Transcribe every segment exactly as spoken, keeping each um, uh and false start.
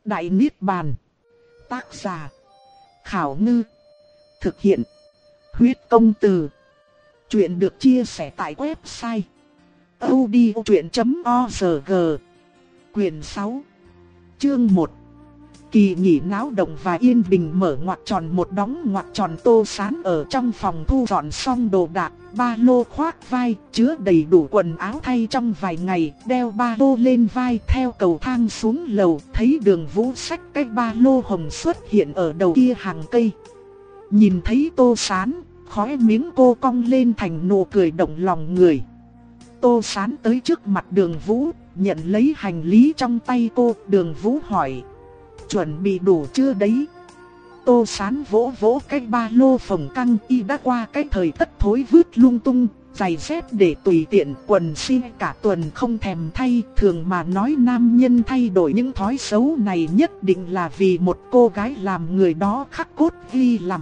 Đại Niết Bàn. Tác giả: Khảo Ngư. Thực hiện: Huyết Công Từ. Chuyện được chia sẻ tại website audiochuyện chấm org. Quyền sáu, chương một. Kỳ nghỉ náo động và yên bình mở ngoặc tròn một đóng ngoặc tròn. Tô Sán ở trong phòng thu dọn xong đồ đạc, ba lô khoác vai, chứa đầy đủ quần áo thay trong vài ngày, đeo ba lô lên vai theo cầu thang xuống lầu, thấy Đường Vũ xách cái ba lô hồng xuất hiện ở đầu kia hàng cây. Nhìn thấy Tô Sán, khóe miếng cô cong lên thành nụ cười động lòng người. Tô Sán tới trước mặt Đường Vũ, nhận lấy hành lý trong tay cô. Đường Vũ hỏi: chuẩn bị đủ chưa đấy? Tô Sán vỗ vỗ cái ba lô phồng căng, y đã qua cái thời tất thối vứt lung tung, giày dép để tùy tiện, quần xin cả tuần không thèm thay. Thường mà nói nam nhân thay đổi những thói xấu này nhất định là vì một cô gái làm người đó khắc cốt ghi lầm.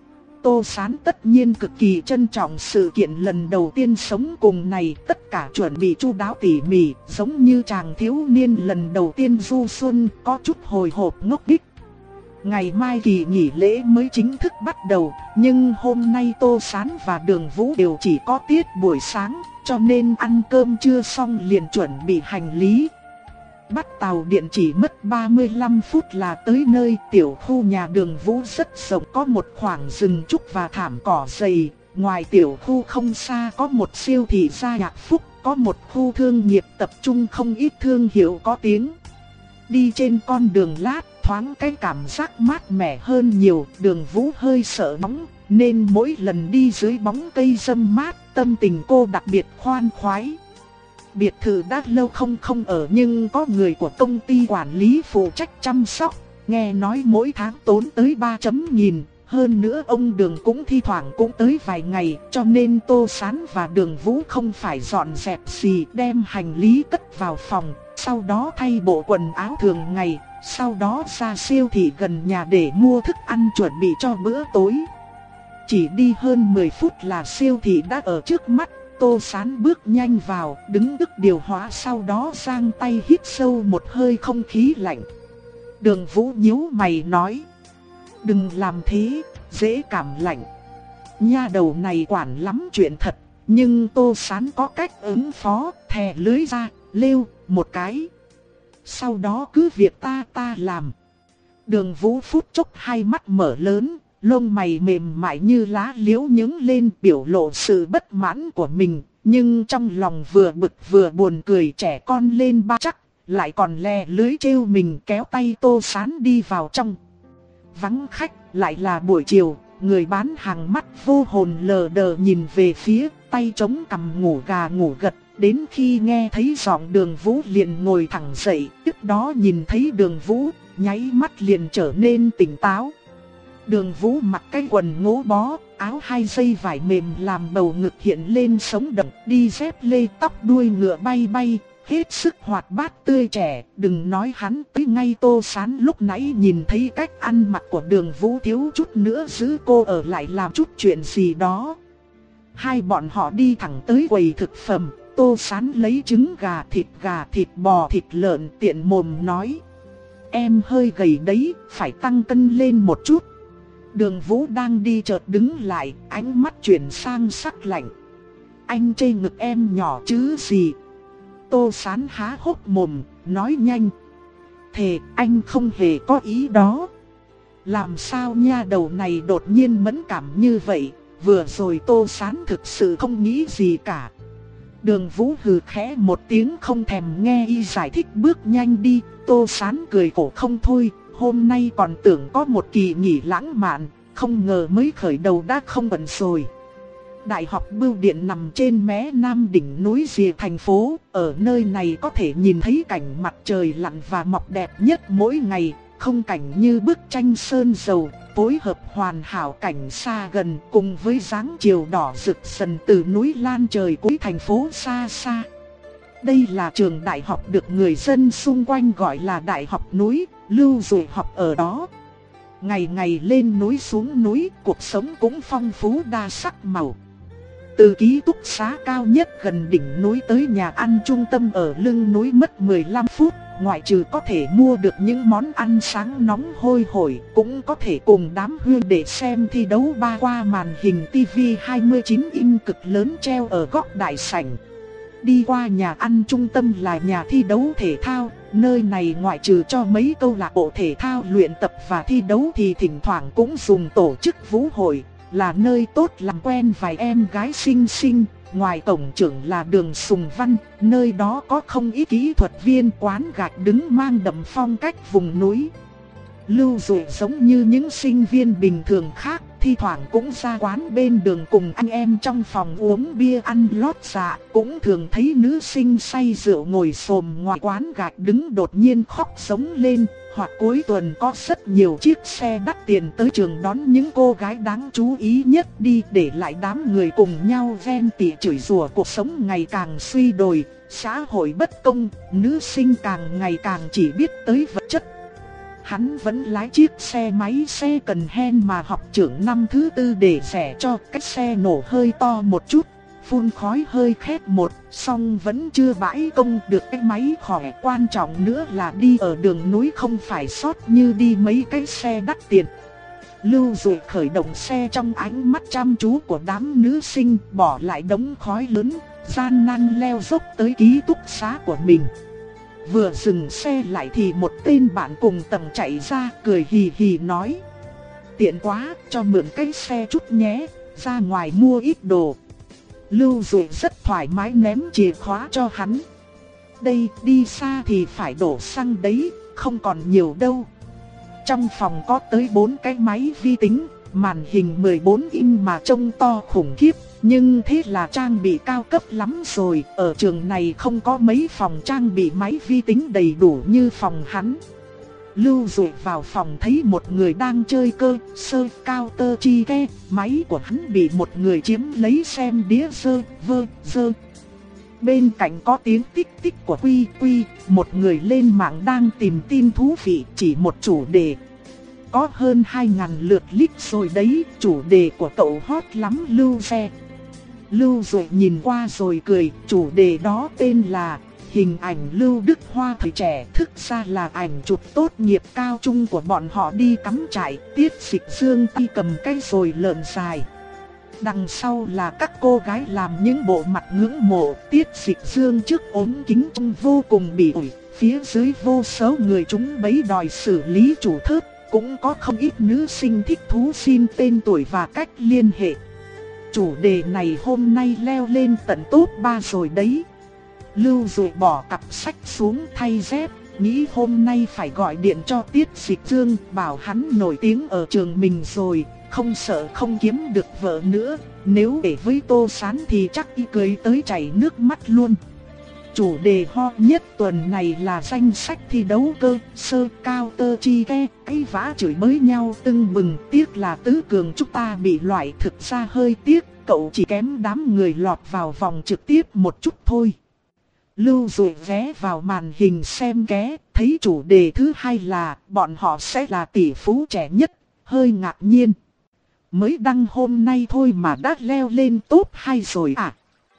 Tô Sán tất nhiên cực kỳ trân trọng sự kiện lần đầu tiên sống cùng này, tất cả chuẩn bị chu đáo tỉ mỉ, giống như chàng thiếu niên lần đầu tiên du xuân, có chút hồi hộp ngốc nghếch. Ngày mai kỳ nghỉ lễ mới chính thức bắt đầu, nhưng hôm nay Tô Sán và Đường Vũ đều chỉ có tiết buổi sáng, cho nên ăn cơm chưa xong liền chuẩn bị hành lý. Bắt tàu điện chỉ mất ba mươi lăm phút là tới nơi. Tiểu khu nhà Đường Vũ rất rộng, có một khoảng rừng trúc và thảm cỏ dày. Ngoài tiểu khu không xa có một siêu thị Gia Nhạc Phúc, có một khu thương nghiệp tập trung không ít thương hiệu có tiếng. Đi trên con đường lát, thoáng cái cảm giác mát mẻ hơn nhiều. Đường Vũ hơi sợ bóng, nên mỗi lần đi dưới bóng cây râm mát, tâm tình cô đặc biệt khoan khoái. Biệt thự đã lâu không không ở, nhưng có người của công ty quản lý phụ trách chăm sóc. Nghe nói mỗi tháng tốn tới ba chấm nghìn. Hơn nữa ông Đường cũng thi thoảng cũng tới vài ngày, cho nên Tô Sán và Đường Vũ không phải dọn dẹp gì, đem hành lý cất vào phòng, sau đó thay bộ quần áo thường ngày, sau đó ra siêu thị gần nhà để mua thức ăn chuẩn bị cho bữa tối. Chỉ đi hơn mười phút là siêu thị đã ở trước mắt. Tô Sán bước nhanh vào, đứng đứt điều hòa, sau đó giang tay hít sâu một hơi không khí lạnh. Đường Vũ nhíu mày nói: đừng làm thế, dễ cảm lạnh. Nha đầu này quản lắm chuyện thật, nhưng Tô Sán có cách ứng phó, thè lưới ra, lêu một cái. Sau đó cứ việc ta ta làm. Đường Vũ phút chốc hai mắt mở lớn, lông mày mềm mại như lá liễu nhướng lên, biểu lộ sự bất mãn của mình, nhưng trong lòng vừa bực vừa buồn cười trẻ con lên ba chắc, lại còn lè lưới trêu mình, kéo tay Tô Sán đi vào trong. Vắng khách, lại là buổi chiều, người bán hàng mắt vô hồn lờ đờ nhìn về phía, tay chống cằm ngủ gà ngủ gật, đến khi nghe thấy giọng Đường Vũ liền ngồi thẳng dậy, tiếp đó nhìn thấy Đường Vũ, nháy mắt liền trở nên tỉnh táo. Đường Vũ mặc cái quần ngố bó, áo hai dây vải mềm làm bầu ngực hiện lên sống động, đi dép lê, tóc đuôi ngựa bay bay, hết sức hoạt bát tươi trẻ. Đừng nói hắn tới, ngay Tô Sán lúc nãy nhìn thấy cách ăn mặc của Đường Vũ thiếu chút nữa giữ cô ở lại làm chút chuyện gì đó. Hai bọn họ đi thẳng tới quầy thực phẩm. Tô Sán lấy trứng gà, thịt gà, thịt bò, thịt lợn, tiện mồm nói: em hơi gầy đấy, phải tăng cân lên một chút. Đường Vũ đang đi chợt đứng lại, ánh mắt chuyển sang sắc lạnh: anh chê ngực em nhỏ chứ gì? Tô Sán há hốc mồm, nói nhanh: thề anh không hề có ý đó. Làm sao nha đầu này đột nhiên mẫn cảm như vậy? Vừa rồi Tô Sán thực sự không nghĩ gì cả. Đường Vũ hừ khẽ một tiếng không thèm nghe y giải thích, bước nhanh đi. Tô Sán cười khổ không thôi, hôm nay còn tưởng có một kỳ nghỉ lãng mạn, không ngờ mới khởi đầu đã không bận rồi. Đại học Bưu Điện nằm trên mé nam đỉnh núi rìa thành phố, ở nơi này có thể nhìn thấy cảnh mặt trời lặn và mọc đẹp nhất mỗi ngày, không cảnh như bức tranh sơn dầu, phối hợp hoàn hảo cảnh xa gần cùng với dáng chiều đỏ rực dần từ núi lan trời cuối thành phố xa xa. Đây là trường đại học được người dân xung quanh gọi là Đại học núi, lưu dụ học ở đó. Ngày ngày lên núi xuống núi, cuộc sống cũng phong phú đa sắc màu. Từ ký túc xá cao nhất gần đỉnh núi tới nhà ăn trung tâm ở lưng núi mất mười lăm phút, ngoại trừ có thể mua được những món ăn sáng nóng hôi hổi, cũng có thể cùng đám huynh để xem thi đấu ba qua màn hình tivi hai mươi chín inch cực lớn treo ở góc đại sảnh. Đi qua nhà ăn trung tâm là nhà thi đấu thể thao, nơi này ngoại trừ cho mấy câu lạc bộ thể thao luyện tập và thi đấu thì thỉnh thoảng cũng dùng tổ chức vũ hội, là nơi tốt làm quen vài em gái xinh xinh. Ngoài cổng trưởng là đường Sùng Văn, nơi đó có không ít kỹ thuật viên quán gạch đứng mang đậm phong cách vùng núi. Lưu Dụ giống như những sinh viên bình thường khác, thi thoảng cũng ra quán bên đường cùng anh em trong phòng uống bia ăn lót dạ. Cũng thường thấy nữ sinh say rượu ngồi xổm ngoài quán gạch đứng đột nhiên khóc sống lên. Hoặc cuối tuần có rất nhiều chiếc xe đắt tiền tới trường đón những cô gái đáng chú ý nhất đi, để lại đám người cùng nhau ghen tị chửi rủa cuộc sống ngày càng suy đồi, xã hội bất công, nữ sinh càng ngày càng chỉ biết tới vật chất. Hắn vẫn lái chiếc xe máy xe cần hen mà học trưởng năm thứ tư để rẻ cho cái xe nổ hơi to một chút, phun khói hơi khét một, song vẫn chưa bãi công được cái máy khỏe. Quan trọng nữa là đi ở đường núi không phải sót như đi mấy cái xe đắt tiền. Lưu Dụ khởi động xe trong ánh mắt chăm chú của đám nữ sinh, bỏ lại đống khói lớn, gian nan leo dốc tới ký túc xá của mình. Vừa dừng xe lại thì một tên bạn cùng tầng chạy ra cười hì hì nói: tiện quá, cho mượn cái xe chút nhé, ra ngoài mua ít đồ. Lưu Dụ rất thoải mái ném chìa khóa cho hắn. Đây, đi xa thì phải đổ xăng đấy, không còn nhiều đâu. Trong phòng có tới bốn cái máy vi tính, màn hình mười bốn inch mà trông to khủng khiếp. Nhưng thế là trang bị cao cấp lắm rồi, ở trường này không có mấy phòng trang bị máy vi tính đầy đủ như phòng hắn. Lưu Dụ vào phòng thấy một người đang chơi cơ sơ cao tơ chi ke, máy của hắn bị một người chiếm lấy xem đĩa sơ vơ sơ. Bên cạnh có tiếng tích tích của Quy Quy, một người lên mạng đang tìm tin thú vị, chỉ một chủ đề. Có hơn hai ngàn lượt click rồi đấy, chủ đề của cậu hot lắm Lưu xe. Lưu Dụ nhìn qua rồi cười, chủ đề đó tên là hình ảnh Lưu Đức Hoa thời trẻ, thực ra là ảnh chụp tốt nghiệp cao trung của bọn họ đi cắm trại. Tiết Dịch Dương tay cầm cây rồi lợn dài. Đằng sau là các cô gái làm những bộ mặt ngưỡng mộ. Tiết Dịch Dương trước ốm kính trông vô cùng bỉ ổi, phía dưới vô số người chúng bấy đòi xử lý chủ thớt. Cũng có không ít nữ sinh thích thú xin tên tuổi và cách liên hệ. Chủ đề này hôm nay leo lên tận top ba rồi đấy. Lưu Dụ bỏ cặp sách xuống thay dép, nghĩ hôm nay phải gọi điện cho Tiết Dịch Dương, bảo hắn nổi tiếng ở trường mình rồi, không sợ không kiếm được vợ nữa. Nếu để với Tô Sán thì chắc y cười tới chảy nước mắt luôn. Chủ đề hot nhất tuần này là danh sách thi đấu cơ sơ cao tơ chi ke, cái vã chửi bới nhau tưng bừng. Tiếc là tứ cường chúng ta bị loại, thực ra hơi tiếc, cậu chỉ kém đám người lọt vào vòng trực tiếp một chút thôi. Lưu Dụ ghé vào màn hình xem ké, thấy chủ đề thứ hai là bọn họ sẽ là tỷ phú trẻ nhất, hơi ngạc nhiên. Mới đăng hôm nay thôi mà đã leo lên top hai rồi à?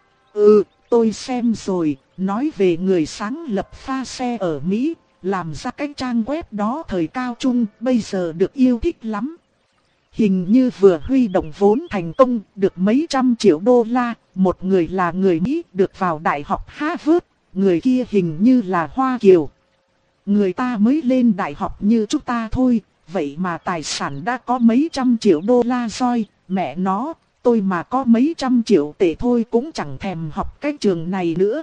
Ừ, tôi xem rồi, nói về người sáng lập pha xe ở Mỹ, làm ra cái trang web đó thời cao trung, bây giờ được yêu thích lắm. Hình như vừa huy động vốn thành công, được mấy trăm triệu đô la, một người là người Mỹ được vào đại học Harvard, người kia hình như là Hoa Kiều. Người ta mới lên đại học như chúng ta thôi, vậy mà tài sản đã có mấy trăm triệu đô la rồi, mẹ nó, tôi mà có mấy trăm triệu tệ thôi cũng chẳng thèm học cái trường này nữa.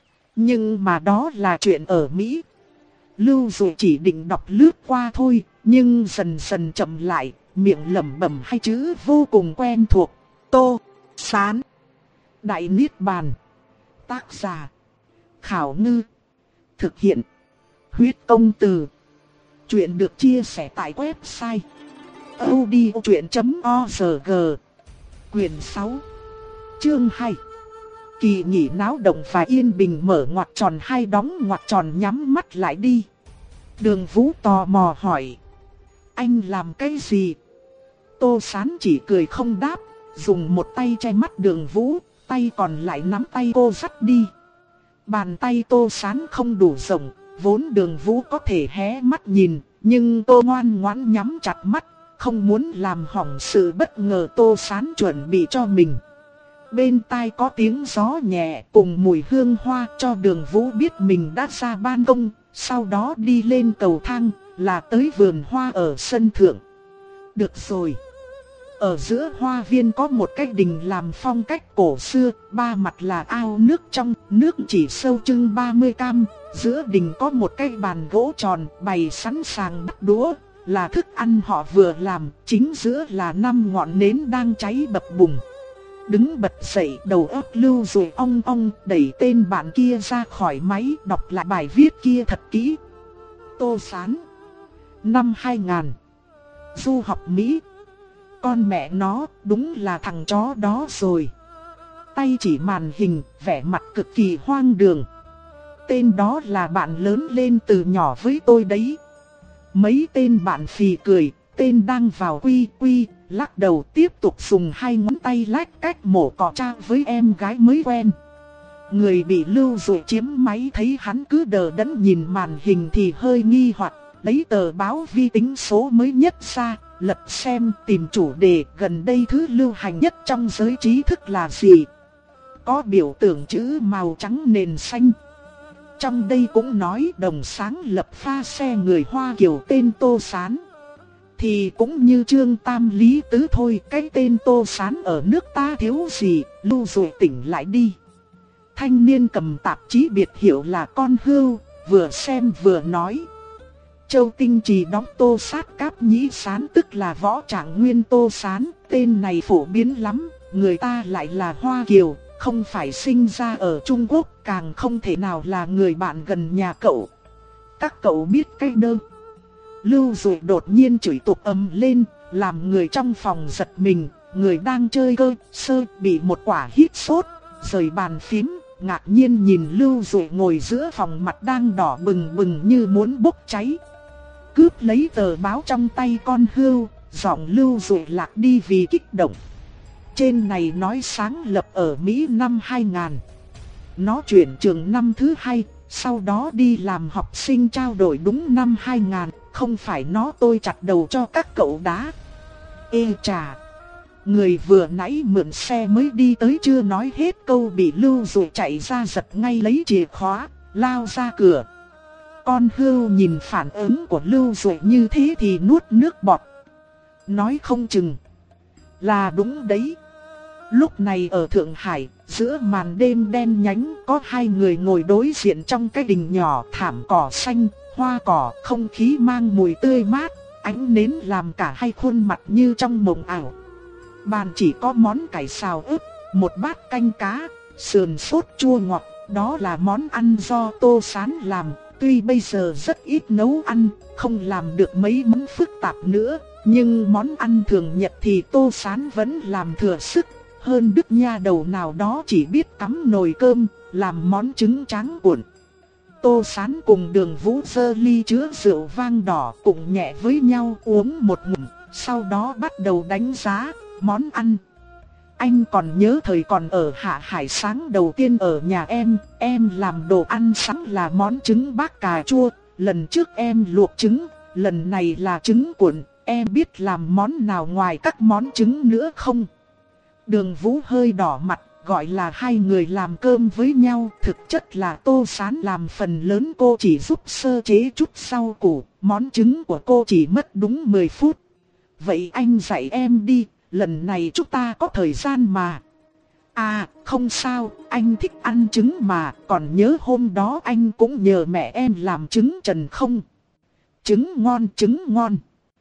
Nhưng mà đó là chuyện ở Mỹ. Lưu Dụ chỉ định đọc lướt qua thôi, nhưng dần dần chậm lại, miệng lẩm bẩm hai chữ vô cùng quen thuộc: Tô Sán. Đại Niết Bàn. Tác giả Khảo Ngư. Thực hiện Huyết Công Từ. Chuyện được chia sẻ tại website audiochuyện chấm org. Quyền sáu, chương hai. Kỳ nghỉ náo động và yên bình mở ngoặc tròn hai đóng ngoặc tròn nhắm mắt lại đi. Đường Vũ tò mò hỏi: anh làm cái gì? Tô Sán chỉ cười không đáp, dùng một tay che mắt Đường Vũ, tay còn lại nắm tay cô dắt đi. Bàn tay Tô Sán không đủ rộng, Vốn Đường Vũ có thể hé mắt nhìn, nhưng cô ngoan ngoãn nhắm chặt mắt, không muốn làm hỏng sự bất ngờ Tô Sán chuẩn bị cho mình. Bên tai có tiếng gió nhẹ cùng mùi hương hoa cho Đường Vũ biết mình đã ra ban công, sau đó đi lên cầu thang, là tới vườn hoa ở sân thượng. Được rồi. Ở giữa hoa viên có một cái đình làm phong cách cổ xưa, ba mặt là ao nước trong, nước chỉ sâu chừng ba mươi cam. Giữa đình có một cái bàn gỗ tròn bày sẵn sàng bắt đũa, là thức ăn họ vừa làm, chính giữa là năm ngọn nến đang cháy bập bùng. Đứng bật dậy, đầu óc Lưu Dụ ong ong, đẩy tên bạn kia ra khỏi máy, đọc lại bài viết kia thật kỹ. Tô Sán, năm hai nghìn, du học Mỹ. Con mẹ nó, đúng là thằng chó đó rồi. Tay chỉ màn hình, vẻ mặt cực kỳ hoang đường. Tên đó là bạn lớn lên từ nhỏ với tôi đấy. Mấy tên bạn phì cười, tên đang vào quy quy, lắc đầu tiếp tục dùng hai ngón tay lách cách mổ cọ cha với em gái mới quen. Người bị Lưu Dụ chiếm máy thấy hắn cứ đờ đẫn nhìn màn hình thì hơi nghi hoặc, lấy tờ báo vi tính số mới nhất ra, lật xem tìm chủ đề gần đây thứ lưu hành nhất trong giới trí thức là gì. Có biểu tượng chữ màu trắng nền xanh. Trong đây cũng nói đồng sáng lập pha xe người Hoa Kiều tên Tô Sán. Thì cũng như Trương Tam Lý Tứ thôi, cái tên Tô Sán ở nước ta thiếu gì, Lưu Dụ tỉnh lại đi. Thanh niên cầm tạp chí biệt hiệu là Con Hươu, vừa xem vừa nói. Châu Tinh Trì đóng Tô Sát Cáp Nhĩ Sán tức là Võ Trạng Nguyên Tô Sán, tên này phổ biến lắm, người ta lại là Hoa Kiều, không phải sinh ra ở Trung Quốc, càng không thể nào là người bạn gần nhà cậu. Các cậu biết cái đơ. Lưu Dụ đột nhiên chửi tục ầm lên, làm người trong phòng giật mình, người đang chơi cơ sơ bị một quả hít sốt, rời bàn phím, ngạc nhiên nhìn Lưu Dụ ngồi giữa phòng mặt đang đỏ bừng bừng như muốn bốc cháy. Cướp lấy tờ báo trong tay Con Hươu, giọng Lưu Dụ lạc đi vì kích động. Trên này nói sáng lập ở Mỹ năm hai nghìn. Nó chuyển trường năm thứ hai, sau đó đi làm học sinh trao đổi đúng năm hai nghìn. Không phải nó tôi chặt đầu cho các cậu đá. Ê chà, người vừa nãy mượn xe mới đi tới chưa nói hết câu bị Lưu Dụ chạy ra giật ngay lấy chìa khóa, lao ra cửa. Con Hươu nhìn phản ứng của Lưu Dụ như thế thì nuốt nước bọt. Nói không chừng là đúng đấy. Lúc này ở Thượng Hải, giữa màn đêm đen nhánh có hai người ngồi đối diện trong cái đình nhỏ, thảm cỏ xanh, hoa cỏ, không khí mang mùi tươi mát, ánh nến làm cả hai khuôn mặt như trong mộng ảo. Bàn chỉ có món cải xào ướp, một bát canh cá, sườn sốt chua ngọt, đó là món ăn do Tô Sán làm. Tuy bây giờ rất ít nấu ăn, không làm được mấy món phức tạp nữa, nhưng món ăn thường nhật thì Tô Sán vẫn làm thừa sức. Hơn đức nha đầu nào đó chỉ biết cắm nồi cơm, làm món trứng tráng cuộn. Tô Sán cùng Đường Vũ giơ ly chứa rượu vang đỏ cùng nhẹ với nhau uống một ngụm, sau đó bắt đầu đánh giá món ăn. Anh còn nhớ thời còn ở Hạ Hải sáng đầu tiên ở nhà em, em làm đồ ăn sáng là món trứng bác cà chua, lần trước em luộc trứng, lần này là trứng cuộn, em biết làm món nào ngoài các món trứng nữa không? Đường Vũ hơi đỏ mặt, gọi là hai người làm cơm với nhau, thực chất là Tô Sán làm phần lớn, cô chỉ giúp sơ chế chút rau củ, món trứng của cô chỉ mất đúng mười phút. Vậy anh dạy em đi, lần này chúng ta có thời gian mà. À, không sao, anh thích ăn trứng mà, còn nhớ hôm đó anh cũng nhờ mẹ em làm trứng trần không? Trứng ngon, trứng ngon.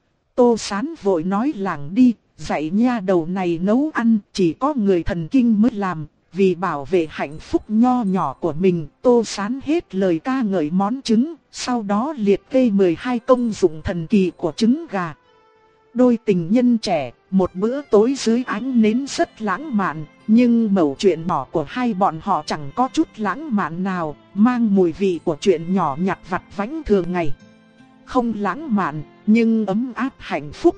Tô Sán vội nói lảng đi, dạy nha đầu này nấu ăn chỉ có người thần kinh mới làm. Vì bảo vệ hạnh phúc nho nhỏ của mình, Tô Sán hết lời ca ngợi món trứng, sau đó liệt kê mười hai công dụng thần kỳ của trứng gà. Đôi tình nhân trẻ, một bữa tối dưới ánh nến rất lãng mạn, nhưng mẩu chuyện nhỏ của hai bọn họ chẳng có chút lãng mạn nào, mang mùi vị của chuyện nhỏ nhặt vặt vãnh thường ngày. Không lãng mạn, nhưng ấm áp hạnh phúc.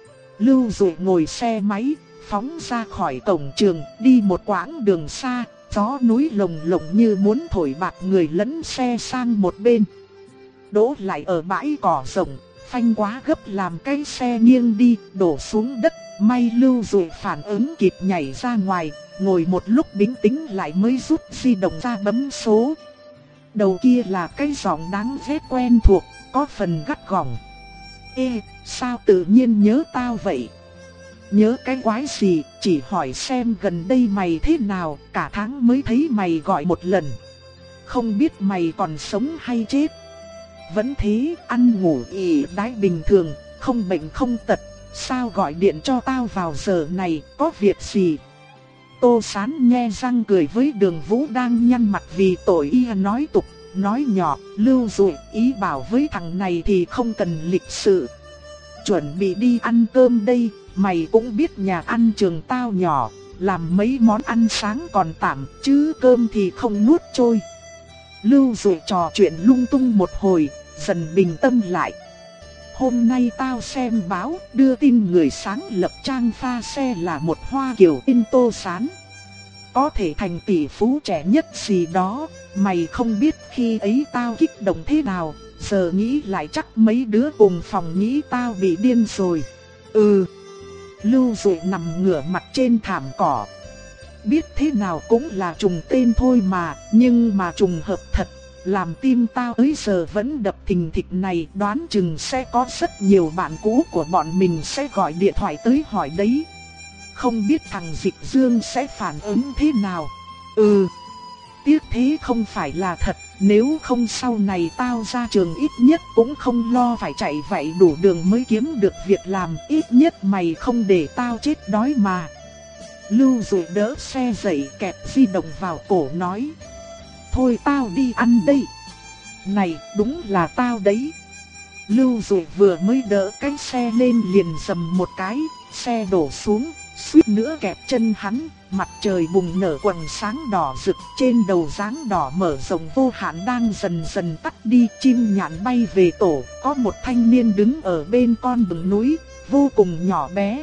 Lưu Dụ ngồi xe máy, phóng ra khỏi cổng trường, đi một quãng đường xa, gió núi lồng lộng như muốn thổi bạc người lẫn xe sang một bên. đỗ lại ở bãi cỏ rộng, phanh quá gấp làm cái xe nghiêng đi, đổ xuống đất. May Lưu Dụ phản ứng kịp nhảy ra ngoài, ngồi một lúc bình tĩnh lại mới rút di động ra bấm số. Đầu kia là cái giọng đáng ghét quen thuộc, có phần gắt gỏng. Ê, sao tự nhiên nhớ tao vậy? Nhớ cái quái gì, chỉ hỏi xem gần đây mày thế nào, cả tháng mới thấy mày gọi một lần. Không biết mày còn sống hay chết. Vẫn thế, ăn ngủ ỉ đái bình thường, không bệnh không tật. Sao gọi điện cho tao vào giờ này, có việc gì? Tô Sán nhe răng cười với Đường Vũ đang nhăn mặt vì tội y nói tục, nói nhỏ. Lưu Dụ ý bảo với thằng này thì không cần lịch sự. Chuẩn bị đi ăn cơm đây, mày cũng biết nhà ăn trường tao nhỏ, làm mấy món ăn sáng còn tạm, chứ cơm thì không nuốt trôi. Lưu Dụ trò chuyện lung tung một hồi, dần bình tâm lại. Hôm nay tao xem báo, đưa tin người sáng lập trang pha xe là một Hoa Kiều tên Tô Sán. Có thể thành tỷ phú trẻ nhất gì đó, mày không biết khi ấy tao kích động thế nào, giờ nghĩ lại chắc mấy đứa cùng phòng nghĩ tao bị điên rồi. Ừ. Lưu Dụ nằm ngửa mặt trên thảm cỏ. Biết thế nào cũng là trùng tên thôi mà, nhưng mà trùng hợp thật. Làm tim tao tới giờ vẫn đập thình thịch này, đoán chừng sẽ có rất nhiều bạn cũ của bọn mình sẽ gọi điện thoại tới hỏi đấy. Không biết thằng Dịch Dương sẽ phản ứng thế nào. Ừ, tiếc thế không phải là thật, nếu không sau này tao ra trường ít nhất cũng không lo phải chạy vậy đủ đường mới kiếm được việc làm, ít nhất mày không để tao chết đói mà. Lưu Dụ đỡ xe dậy kẹp di động vào cổ nói. Thôi tao đi ăn đây. Này, đúng là tao đấy. Lưu Dụ vừa mới đỡ cái xe lên liền dầm một cái, xe đổ xuống, suýt nữa kẹp chân hắn. Mặt trời bùng nở quầng sáng đỏ rực, trên đầu dáng đỏ mở rộng vô hạn đang dần dần tắt đi. Chim nhạn bay về tổ, có một thanh niên đứng ở bên con đường núi, vô cùng nhỏ bé.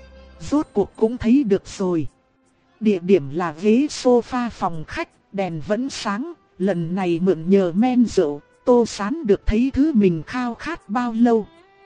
Rốt cuộc cũng thấy được rồi. Địa điểm là ghế sofa phòng khách. Đèn vẫn sáng, lần này mượn nhờ men rượu, Tô Sán được thấy thứ mình khao khát bao lâu.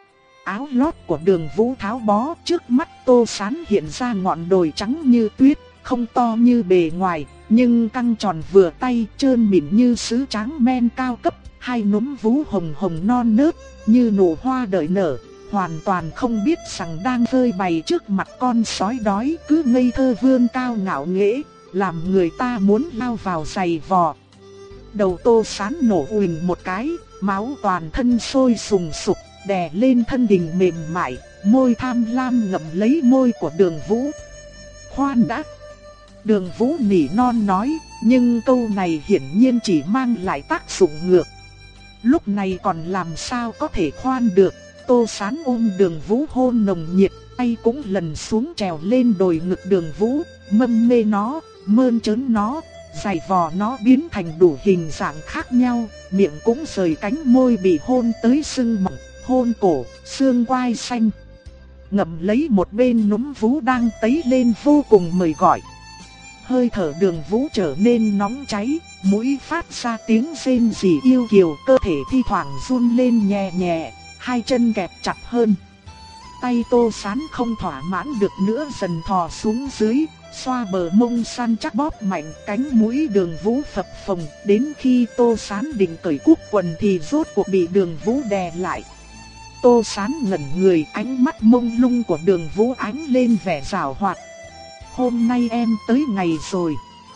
Áo lót của Đường Vũ tháo bó, trước mắt Tô Sán hiện ra ngọn đồi trắng như tuyết, không to như bề ngoài, nhưng căng tròn vừa tay, trơn mịn như sứ trắng men cao cấp, hai núm vú hồng hồng non nớt, như nụ hoa đợi nở, hoàn toàn không biết rằng đang phơi bày trước mặt con sói đói, cứ ngây thơ vươn cao ngạo nghễ, làm người ta muốn lao vào giày vò. Đầu Tô Sán nổ uỳnh một cái, máu toàn thân sôi sùng sục, đè lên thân hình mềm mại, môi tham lam ngậm lấy môi của Đường Vũ. Khoan đã! Đường Vũ nỉ non nói, nhưng câu này hiển nhiên chỉ mang lại tác dụng ngược. Lúc này còn làm sao có thể khoan được. Tô Sán ôm Đường Vũ hôn nồng nhiệt, tay cũng lần xuống trèo lên đồi ngực Đường Vũ, mâm mê nó, mơn trớn nó, giày vò nó biến thành đủ hình dạng khác nhau, miệng cũng rời cánh môi bị hôn tới sưng mọng, hôn cổ, xương quai xanh. Ngậm lấy một bên núm vú đang tấy lên vô cùng mời gọi. Hơi thở Đường Vũ trở nên nóng cháy, mũi phát ra tiếng rên rỉ yêu kiều, cơ thể thi thoảng run lên nhẹ nhẹ, hai chân kẹp chặt hơn. Tay Tô Sán không thỏa mãn được nữa dần thò xuống dưới, xoa bờ mông săn chắc bóp mạnh, cánh mũi Đường Vũ phập phồng, đến khi Tô Sán định cởi cúc quần thì rốt cuộc bị Đường Vũ đè lại. Tô Sán ngẩn người, ánh mắt mông lung của Đường Vũ ánh lên vẻ giảo hoạt. Hôm nay em tới ngày rồi.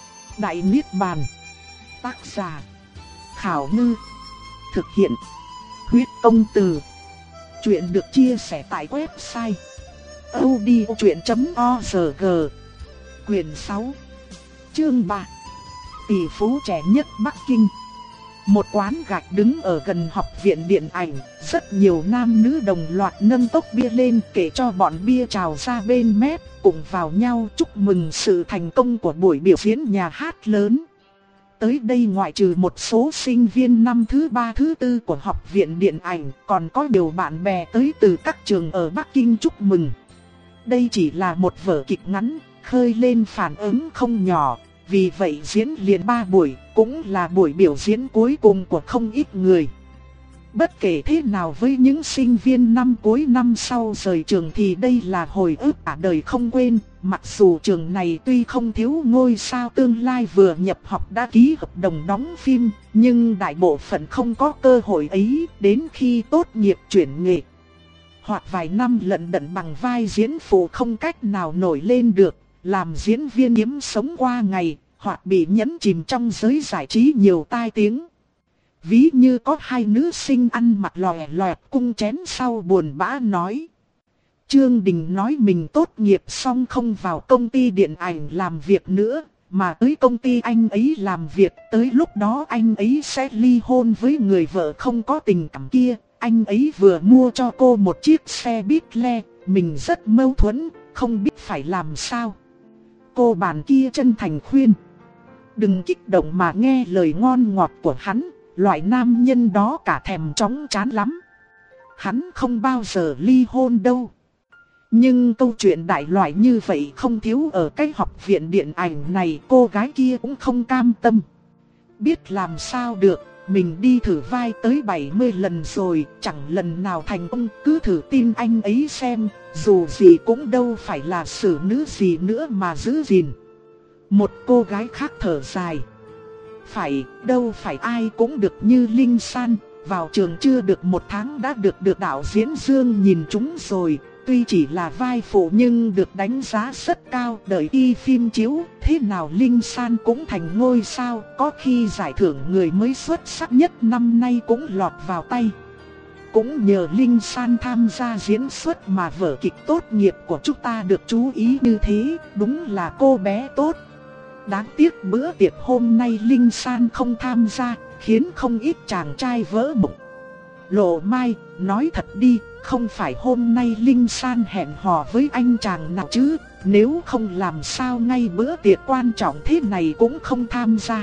Đại Niết Bàn. Tác giả Khảo Ngư. Thực hiện Huyết Công Từ. Chuyện được chia sẻ tại website audiochuyện chấm org. Quyền sáu, chương ba. Tỷ phú trẻ nhất Bắc Kinh. Một quán gạch đứng ở gần học viện điện ảnh, rất nhiều nam nữ đồng loạt nâng cốc bia lên kể cho bọn bia trào ra bên mép, cùng vào nhau chúc mừng sự thành công của buổi biểu diễn nhà hát lớn. Tới đây ngoại trừ một số sinh viên năm thứ ba thứ tư của học viện điện ảnh, còn có nhiều bạn bè tới từ các trường ở Bắc Kinh chúc mừng. Đây chỉ là một vở kịch ngắn, khơi lên phản ứng không nhỏ, vì vậy diễn liền ba buổi, cũng là buổi biểu diễn cuối cùng của không ít người. Bất kể thế nào với những sinh viên năm cuối năm sau rời trường thì đây là hồi ức cả đời không quên. Mặc dù trường này tuy không thiếu ngôi sao tương lai vừa nhập học đã ký hợp đồng đóng phim, nhưng đại bộ phận không có cơ hội ấy đến khi tốt nghiệp chuyển nghề. Hoặc vài năm lận đận bằng vai diễn phụ không cách nào nổi lên được, làm diễn viên kiếm sống qua ngày, hoặc bị nhấn chìm trong giới giải trí nhiều tai tiếng. Ví như có hai nữ sinh ăn mặc lòe loẹt cung chén sau buồn bã nói. Trương Đình nói mình tốt nghiệp xong không vào công ty điện ảnh làm việc nữa, mà tới công ty anh ấy làm việc. Tới lúc đó anh ấy sẽ ly hôn với người vợ không có tình cảm kia. Anh ấy vừa mua cho cô một chiếc xe buýt le, mình rất mâu thuẫn, không biết phải làm sao. Cô bạn kia chân thành khuyên. Đừng kích động mà nghe lời ngon ngọt của hắn, loại nam nhân đó cả thèm chóng chán lắm. Hắn không bao giờ ly hôn đâu. Nhưng câu chuyện đại loại như vậy không thiếu ở cái học viện điện ảnh này, cô gái kia cũng không cam tâm. Biết làm sao được, mình đi thử vai tới bảy mươi lần rồi, chẳng lần nào thành công, cứ thử tin anh ấy xem, dù gì cũng đâu phải là xử nữ gì nữa mà giữ gìn. Một cô gái khác thở dài. Phải, đâu phải ai cũng được như Linh San, vào trường chưa được một tháng đã được được đạo diễn Dương nhìn trúng rồi. Tuy chỉ là vai phụ nhưng được đánh giá rất cao, đợi y phim chiếu, thế nào Linh San cũng thành ngôi sao, có khi giải thưởng người mới xuất sắc nhất năm nay cũng lọt vào tay. Cũng nhờ Linh San tham gia diễn xuất mà vở kịch tốt nghiệp của chúng ta được chú ý như thế, đúng là cô bé tốt. Đáng tiếc bữa tiệc hôm nay Linh San không tham gia, khiến không ít chàng trai vỡ bụng. Lộ Mai, nói thật đi, không phải hôm nay Linh San hẹn hò với anh chàng nào chứ, nếu không làm sao ngay bữa tiệc quan trọng thế này cũng không tham gia.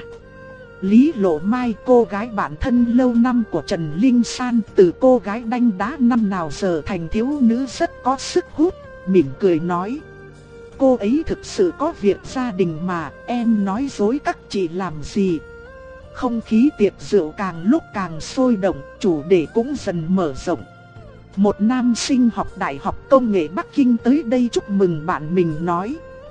Lý Lộ Mai, cô gái bạn thân lâu năm của Trần Linh San, từ cô gái đanh đá năm nào giờ thành thiếu nữ rất có sức hút, mỉm cười nói. Cô ấy thực sự có việc gia đình mà, em nói dối các chị làm gì. Không khí tiệc rượu càng lúc càng sôi động, chủ đề cũng dần mở rộng. Một nam sinh học Đại học Công nghệ Bắc Kinh tới đây chúc mừng bạn mình nói.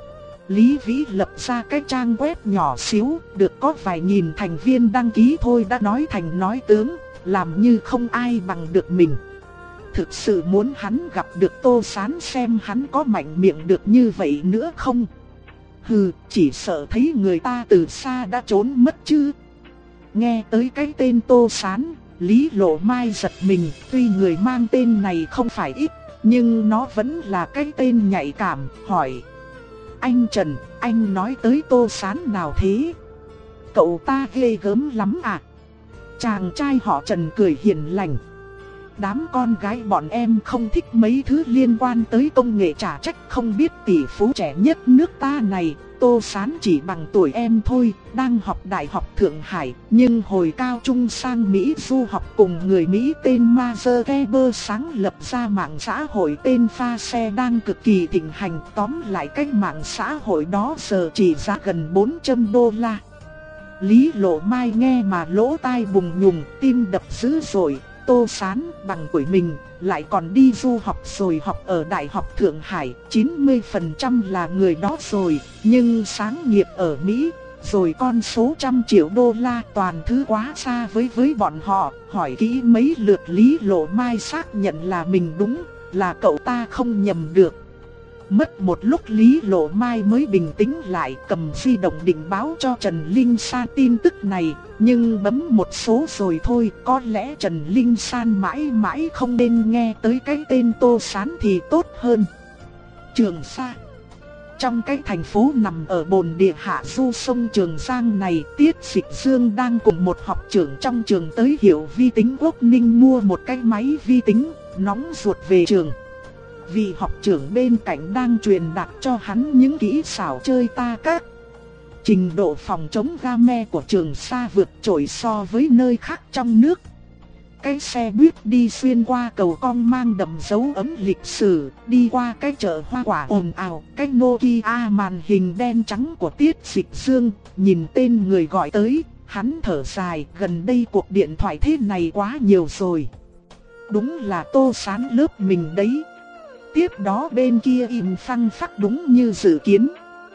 Lý Vĩ lập ra cái trang web nhỏ xíu, được có vài nghìn thành viên đăng ký thôi đã nói thành nói tướng, làm như không ai bằng được mình. Thực sự muốn hắn gặp được Tô Sán xem hắn có mạnh miệng được như vậy nữa không. Hừ, chỉ sợ thấy người ta từ xa đã trốn mất chứ. Nghe tới cái tên Tô Sán, Lý Lộ Mai giật mình, tuy người mang tên này không phải ít, nhưng nó vẫn là cái tên nhạy cảm, hỏi. Anh Trần, anh nói tới Tô Sán nào thế? Cậu ta ghê gớm lắm à? Chàng trai họ Trần cười hiền lành. Đám con gái bọn em không thích mấy thứ liên quan tới công nghệ, trả trách không biết tỷ phú trẻ nhất nước ta này. Tô Sán chỉ bằng tuổi em thôi, đang học Đại học Thượng Hải, nhưng hồi cao trung sang Mỹ du học cùng người Mỹ tên Mark Zuckerberg sáng lập ra mạng xã hội tên Pha Xe đang cực kỳ thịnh hành. Tóm lại cái mạng xã hội đó giờ chỉ giá gần bốn trăm đô la. Lý Lộ Mai nghe mà lỗ tai bùng nhùng, tim đập dữ dội. Tô Sán bằng tuổi mình, lại còn đi du học rồi học ở Đại học Thượng Hải, chín mươi phần trăm là người đó rồi, nhưng sáng nghiệp ở Mỹ, rồi con số trăm triệu đô la, toàn thứ quá xa với với bọn họ. Hỏi kỹ mấy lượt Lý Lộ Mai xác nhận là mình đúng, là cậu ta không nhầm được. Mất một lúc Lý Lộ Mai mới bình tĩnh lại, cầm di động định báo cho Trần Linh San tin tức này, nhưng bấm một số rồi thôi. Có lẽ Trần Linh San mãi mãi không nên nghe tới cái tên Tô Sán thì tốt hơn. Trường Sa. Trong cái thành phố nằm ở bồn địa hạ du sông Trường Giang này, Tiết Dịch Dương đang cùng một học trưởng trong trường tới hiệu vi tính Quốc Ninh mua một cái máy vi tính, nóng ruột về trường. Vì học trưởng bên cạnh đang truyền đạt cho hắn những kỹ xảo chơi ta các. Trình độ phòng chống game của Trường Sa vượt trội so với nơi khác trong nước. Cái xe buýt đi xuyên qua cầu cong mang đậm dấu ấn lịch sử, đi qua cái chợ hoa quả ồn ào, cái Nokia màn hình đen trắng của Tiết Dịch Dương, nhìn tên người gọi tới, Hắn thở dài, gần đây cuộc điện thoại thế này quá nhiều rồi. Đúng là Tô Sán lớp mình đấy. Tiếp đó bên kia im phăng phắc đúng như dự kiến.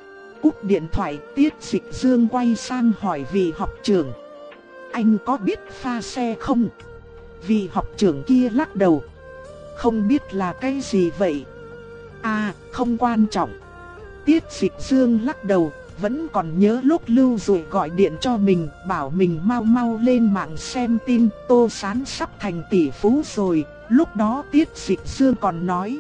Cúp điện thoại, Tiết Dịch Dương quay sang hỏi vị học trưởng: anh có biết pha xe không? Vị học trưởng kia lắc đầu: không biết là cái gì vậy. À, không quan trọng. Tiết Dịch Dương lắc đầu, vẫn còn nhớ lúc Lưu Dụy gọi điện cho mình, bảo mình mau mau lên mạng xem tin Tô Sán sắp thành tỷ phú rồi. Lúc đó Tiết Dịch Dương còn nói: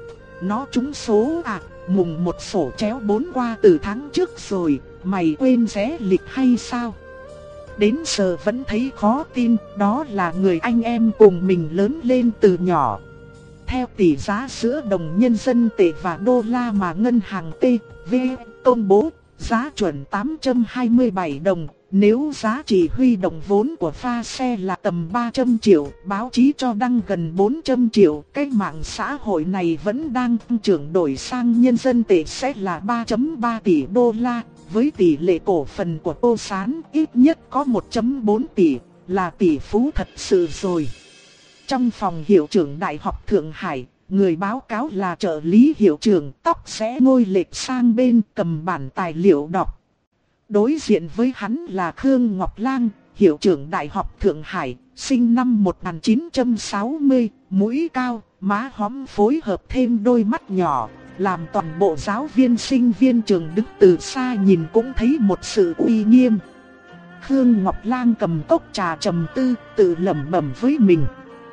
nó trúng số à, mùng một sổ chéo bốn qua từ tháng trước rồi, mày quên rẽ lịch hay sao? Đến giờ vẫn thấy khó tin, đó là người anh em cùng mình lớn lên từ nhỏ. Theo tỷ giá giữa đồng nhân dân tệ và đô la mà ngân hàng tê vê công bố, giá chuẩn tám trăm hai mươi bảy đồng. Nếu giá trị huy động vốn của pha xe là tầm ba trăm triệu, báo chí cho đăng gần bốn trăm triệu, cái mạng xã hội này vẫn đang tăng trưởng, đổi sang nhân dân tệ sẽ là ba phẩy ba tỷ đô la. Với tỷ lệ cổ phần của Tô Sán ít nhất có một phẩy bốn tỷ, là tỷ phú thật sự rồi. Trong phòng hiệu trưởng Đại học Thượng Hải, người báo cáo là trợ lý hiệu trưởng, tóc xõa ngôi lệch sang bên, cầm bản tài liệu đọc. Đối diện với hắn là Khương Ngọc Lang, hiệu trưởng Đại học Thượng Hải, sinh năm một nghìn chín trăm sáu mươi, mũi cao, má hóm phối hợp thêm đôi mắt nhỏ, làm toàn bộ giáo viên sinh viên trường đứng từ xa nhìn cũng thấy một sự uy nghiêm. Khương Ngọc Lang cầm cốc trà trầm tư, tự lẩm bẩm với mình: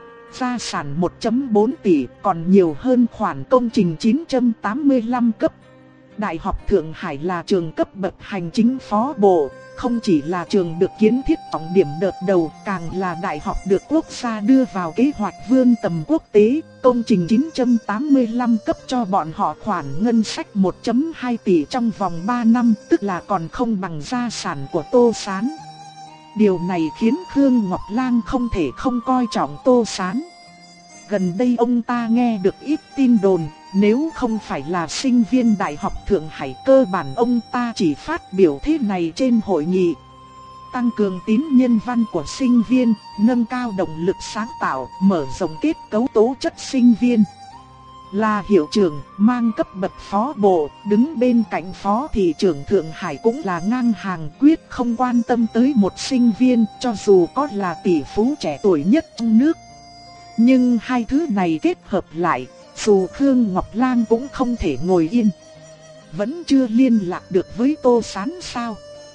gia sản một phẩy bốn tỷ, còn nhiều hơn khoản công trình chín trăm tám mươi lăm cấp. Đại học Thượng Hải là trường cấp bậc hành chính phó bộ, không chỉ là trường được kiến thiết trọng điểm đợt đầu, càng là đại học được quốc gia đưa vào kế hoạch vươn tầm quốc tế. Công trình chín trăm tám mươi lăm cấp cho bọn họ khoản ngân sách một phẩy hai tỷ trong vòng ba năm, tức là còn không bằng gia sản của Tô Sán. Điều này khiến Khương Ngọc Lang không thể không coi trọng Tô Sán. Gần đây ông ta nghe được ít tin đồn, nếu không phải là sinh viên Đại học Thượng Hải, cơ bản ông ta chỉ phát biểu thế này trên hội nghị: tăng cường tín nhân văn của sinh viên, nâng cao động lực sáng tạo, mở rộng kết cấu tố chất sinh viên. Là hiệu trưởng, mang cấp bậc phó bộ, đứng bên cạnh phó thị trưởng Thượng Hải cũng là ngang hàng, quyết không quan tâm tới một sinh viên, cho dù có là tỷ phú trẻ tuổi nhất trong nước. Nhưng hai thứ này kết hợp lại, dù Khương Ngọc Lang cũng không thể ngồi yên. Vẫn chưa liên lạc được với Tô Sán sao?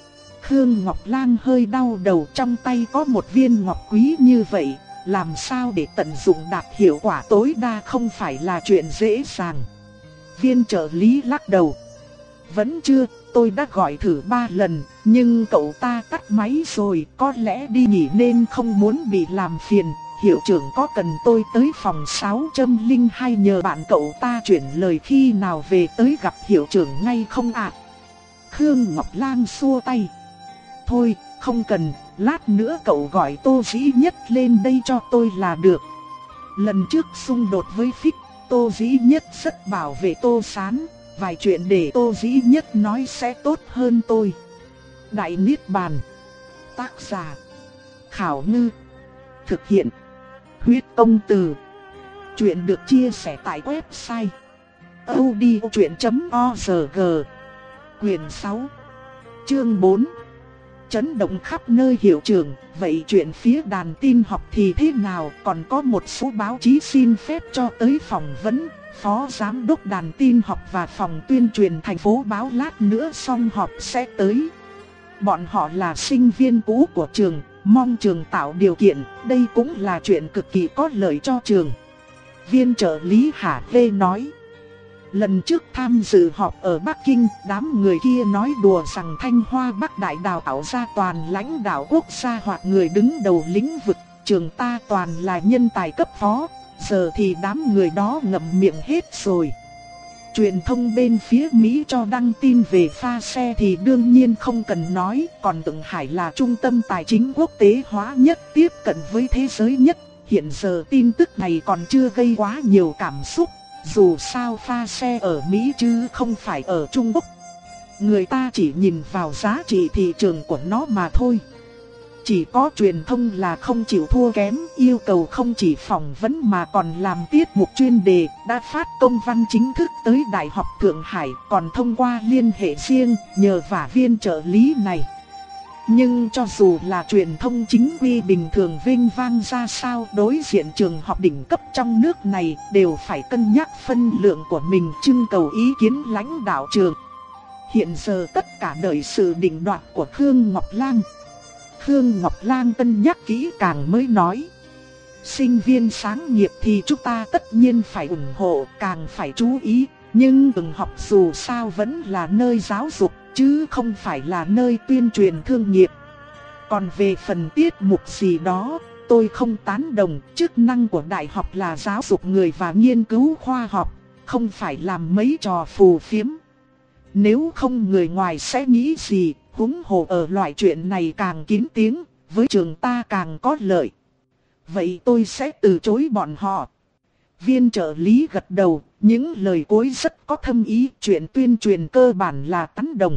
Khương Ngọc Lang hơi đau đầu, trong tay có một viên ngọc quý như vậy, làm sao để tận dụng đạt hiệu quả tối đa không phải là chuyện dễ dàng. Viên trợ lý lắc đầu: vẫn chưa, tôi đã gọi thử ba lần, nhưng cậu ta tắt máy rồi, có lẽ đi nghỉ nên không muốn bị làm phiền. Hiệu trưởng có cần tôi tới phòng sáu không hai nhờ bạn cậu ta chuyển lời khi nào về tới gặp hiệu trưởng ngay không ạ? Khương Ngọc Lang xua tay: thôi, không cần, lát nữa cậu gọi Tô Dĩ Nhất lên đây cho tôi là được. Lần trước xung đột với Phích, Tô Dĩ Nhất rất bảo vệ Tô Sán, vài chuyện để Tô Dĩ Nhất nói sẽ tốt hơn tôi. Đại Niết Bàn. Tác giả: Khảo Ngư. Thực hiện: Huyết Công Từ. Chuyện được chia sẻ tại website audiochuyện chấm org. Quyền sáu, chương bốn. Chấn động khắp nơi hiệu trưởng, vậy chuyện phía đàn tin học thì thế nào? Còn có một số báo chí xin phép cho tới phỏng vấn. Phó giám đốc đàn tin học và phòng tuyên truyền thành phố báo lát nữa xong họp sẽ tới. Bọn họ là sinh viên cũ của trường, mong trường tạo điều kiện, đây cũng là chuyện cực kỳ có lợi cho trường. Viên trợ lý Hà Lê nói. Lần trước tham dự họp ở Bắc Kinh, đám người kia nói đùa rằng Thanh Hoa Bắc Đại đào tạo ra toàn lãnh đạo quốc gia hoặc người đứng đầu lĩnh vực, trường ta toàn là nhân tài cấp phó, giờ thì đám người đó ngậm miệng hết rồi. Truyền thông bên phía Mỹ cho đăng tin về pha xe thì đương nhiên không cần nói, còn Thượng Hải là trung tâm tài chính quốc tế hóa nhất, tiếp cận với thế giới nhất. Hiện giờ tin tức này còn chưa gây quá nhiều cảm xúc, dù sao pha xe ở Mỹ chứ không phải ở Trung Quốc. Người ta chỉ nhìn vào giá trị thị trường của nó mà thôi. chỉ có truyền thông là không chịu thua kém, yêu cầu không chỉ phỏng vấn mà còn làm tiết mục chuyên đề, đã phát công văn chính thức tới Đại học Thượng Hải, còn thông qua liên hệ riêng, nhờ vả viên trợ lý này. Nhưng cho dù là truyền thông chính quy bình thường vinh vang ra sao, đối diện trường học đỉnh cấp trong nước này đều phải cân nhắc phân lượng của mình, trưng cầu ý kiến lãnh đạo trường. Hiện giờ tất cả đợi sự định đoạt của Khương Ngọc Lang. Khương Ngọc Lang cân nhắc kỹ càng mới nói: sinh viên sáng nghiệp thì chúng ta tất nhiên phải ủng hộ, càng phải chú ý. Nhưng trường học dù sao vẫn là nơi giáo dục, chứ không phải là nơi tuyên truyền thương nghiệp. Còn về phần tiết mục gì đó, tôi không tán đồng. Chức năng của đại học là giáo dục người và nghiên cứu khoa học, không phải làm mấy trò phù phiếm. Nếu không người ngoài sẽ nghĩ gì, huống hồ ở loại chuyện này càng kín tiếng, với trường ta càng có lợi. Vậy tôi sẽ từ chối bọn họ. Viên trợ lý gật đầu, những lời cuối rất có thâm ý, chuyện tuyên truyền cơ bản là tán đồng.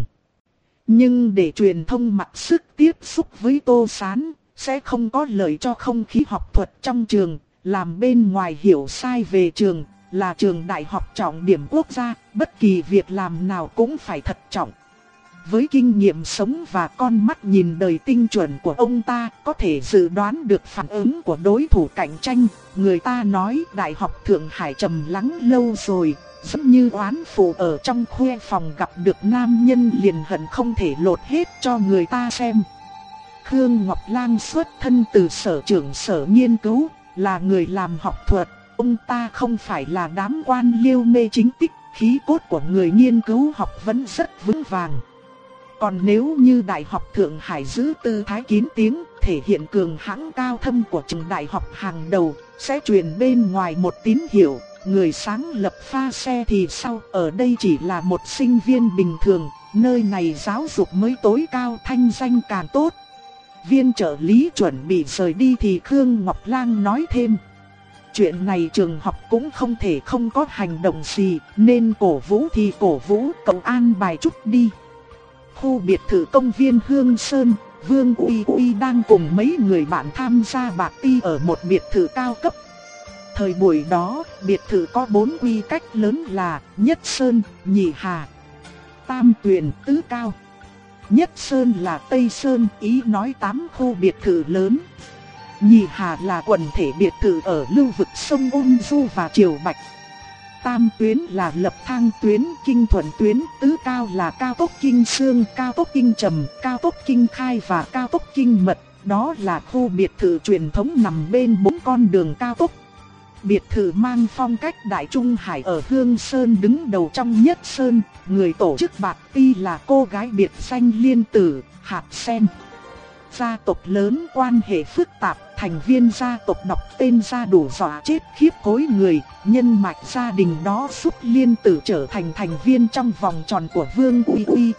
Nhưng để truyền thông mặc sức tiếp xúc với Tô Sán, sẽ không có lợi cho không khí học thuật trong trường, làm bên ngoài hiểu sai về trường, là trường đại học trọng điểm quốc gia, bất kỳ việc làm nào cũng phải thật trọng. Với kinh nghiệm sống và con mắt nhìn đời tinh chuẩn của ông ta, có thể dự đoán được phản ứng của đối thủ cạnh tranh. Người ta nói Đại học Thượng Hải trầm lắng lâu rồi, giống như oán phụ ở trong khuê phòng gặp được nam nhân liền hận không thể lột hết cho người ta xem. Khương Ngọc Lang xuất thân từ sở trưởng sở nghiên cứu, là người làm học thuật. Ông ta không phải là đám quan liêu mê chính tích, khí cốt của người nghiên cứu học vẫn rất vững vàng. Còn nếu như Đại học Thượng Hải giữ tư thái kín tiếng, thể hiện cường hãng cao thâm của trường đại học hàng đầu, sẽ truyền bên ngoài một tín hiệu, người sáng lập pha xe thì sao, ở đây chỉ là một sinh viên bình thường, nơi này giáo dục mới tối cao, thanh danh càng tốt. Viên trợ lý chuẩn bị rời đi thì Khương Ngọc Lang nói thêm: chuyện này trường học cũng không thể không có hành động gì, nên cổ vũ thì cổ vũ, cậu an bài chút đi. Khu biệt thự công viên Hương Sơn, Vương Uy Uy đang cùng mấy người bạn tham gia party ở một biệt thự cao cấp. Thời buổi đó, biệt thự có bốn quy cách lớn là Nhất Sơn, Nhị Hà, Tam Tuyền, Tứ Cao. Nhất Sơn là Tây Sơn, ý nói tám khu biệt thự lớn. Nhị Hà là quần thể biệt thự ở lưu vực sông Ôn Du và Triều Bạch. Tam Tuyến là Lập Thang Tuyến, Kinh Thuận Tuyến. Tứ Cao là cao tốc Kinh Sương, cao tốc Kinh Trầm, cao tốc Kinh Khai và cao tốc Kinh Mật. Đó là khu biệt thự truyền thống nằm bên bốn con đường cao tốc. Biệt thự mang phong cách Đại Trung Hải ở Hương Sơn đứng đầu trong Nhất Sơn. Người tổ chức party là cô gái biệt danh Liên Tử, Hạt Sen. Gia tộc lớn quan hệ phức tạp, thành viên gia tộc đọc tên ra đủ dọa chết khiếp khối người. Nhân mạch gia đình đó giúp Liên Tử trở thành thành viên trong vòng tròn của Vương Uy Uy.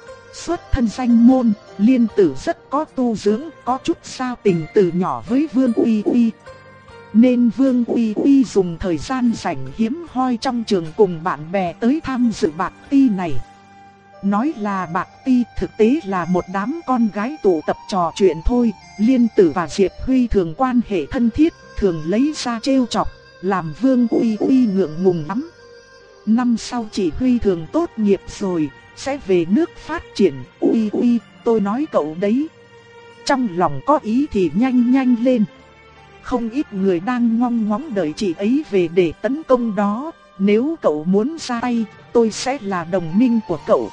Xuất thân danh môn, Liên Tử rất có tu dưỡng, có chút giao tình từ nhỏ với Vương Uy Uy. Nên Vương Uy Uy dùng thời gian rảnh hiếm hoi trong trường cùng bạn bè tới tham dự party này. Nói là party, thực tế là một đám con gái tụ tập trò chuyện thôi. Liên Tử và Diệp Huy thường quan hệ thân thiết, thường lấy ra trêu chọc, làm Vương Uy Uy ngượng ngùng lắm. Năm sau chị Huy thường tốt nghiệp rồi, sẽ về nước phát triển. Uy Uy, tôi nói cậu đấy. Trong lòng có ý thì nhanh nhanh lên. Không ít người đang ngóng ngóng đợi chị ấy về để tấn công đó. Nếu cậu muốn ra tay, tôi sẽ là đồng minh của cậu.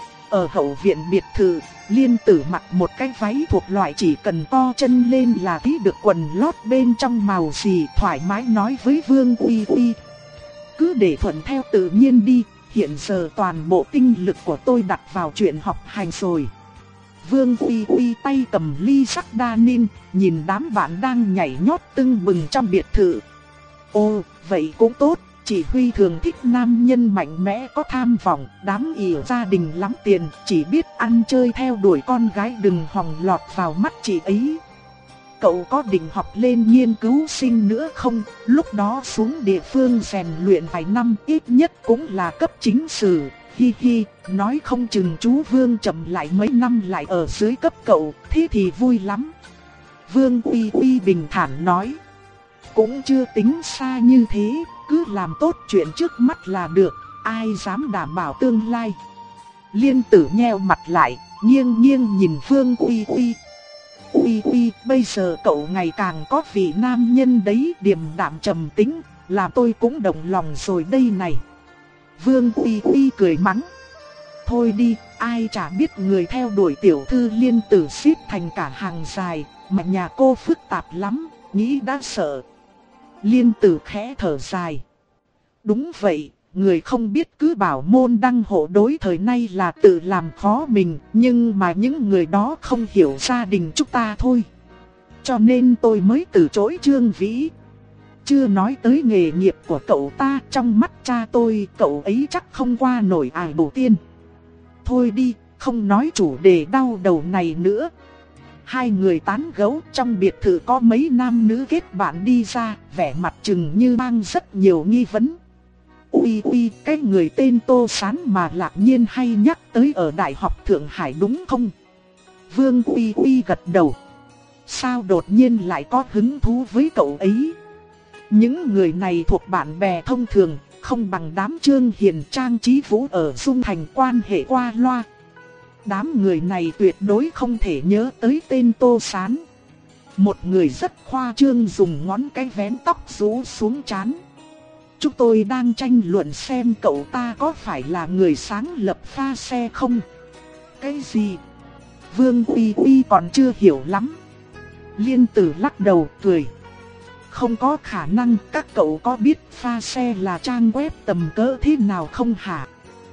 Ở hậu viện biệt thự, Liên Tử mặc một cái váy thuộc loại chỉ cần co chân lên là thấy được quần lót bên trong màu gì, thoải mái nói với Vương Uy Uy: cứ để thuận theo tự nhiên đi, hiện giờ toàn bộ tinh lực của tôi đặt vào chuyện học hành rồi. Vương Uy Uy tay cầm ly sắc đa ninh, nhìn đám bạn đang nhảy nhót tưng bừng trong biệt thự. Ồ, vậy cũng tốt. Chị Huy thường thích nam nhân mạnh mẽ có tham vọng, đám ỉa gia đình lắm tiền, chỉ biết ăn chơi theo đuổi con gái, đừng hòng lọt vào mắt chị ấy. Cậu có định học lên nghiên cứu sinh nữa không? Lúc đó xuống địa phương rèn luyện vài năm, ít nhất cũng là cấp chính sử. Hi hi, nói không chừng chú Vương chậm lại mấy năm lại ở dưới cấp cậu, thế thì vui lắm. Vương Uy Uy bình thản nói. Cũng chưa tính xa như thế, cứ làm tốt chuyện trước mắt là được, ai dám đảm bảo tương lai. Liên Tử nheo mặt lại, nghiêng nghiêng nhìn Vương Uy Uy. Uy Uy, bây giờ cậu ngày càng có vị nam nhân đấy, điềm đạm trầm tĩnh, làm tôi cũng động lòng rồi đây này. Vương Uy Uy cười mắng. Thôi đi, ai chả biết người theo đuổi tiểu thư Liên Tử xếp thành cả hàng dài, mà nhà cô phức tạp lắm, nghĩ đã sợ. Liên Tử khẽ thở dài. Đúng vậy, người không biết cứ bảo môn đăng hộ đối thời nay là tự làm khó mình, nhưng mà những người đó không hiểu gia đình chúng ta thôi. Cho nên tôi mới từ chối Trương Vĩ. Chưa nói tới nghề nghiệp của cậu ta, trong mắt cha tôi, cậu ấy chắc không qua nổi ải bổ tiên. Thôi đi, không nói chủ đề đau đầu này nữa. Hai người tán gẫu, trong biệt thự có mấy nam nữ kết bạn đi ra, vẻ mặt chừng như mang rất nhiều nghi vấn. Ui ui, cái người tên Tô Sán mà Lạc Nhiên hay nhắc tới ở Đại học Thượng Hải đúng không? Vương Uy Uy gật đầu. Sao đột nhiên lại có hứng thú với cậu ấy? Những người này thuộc bạn bè thông thường, không bằng đám Trương Hiền Trang Trí Vũ ở Dung Thành quan hệ qua loa. Đám người này tuyệt đối không thể nhớ tới tên Tô Sán. Một người rất khoa trương dùng ngón cái vén tóc rũ xuống trán. Chúng tôi đang tranh luận xem cậu ta có phải là người sáng lập pha xe không? Cái gì? Vương Uy Uy còn chưa hiểu lắm. Liên Tử lắc đầu cười. Không có khả năng, các cậu có biết pha xe là trang web tầm cỡ thế nào không hả?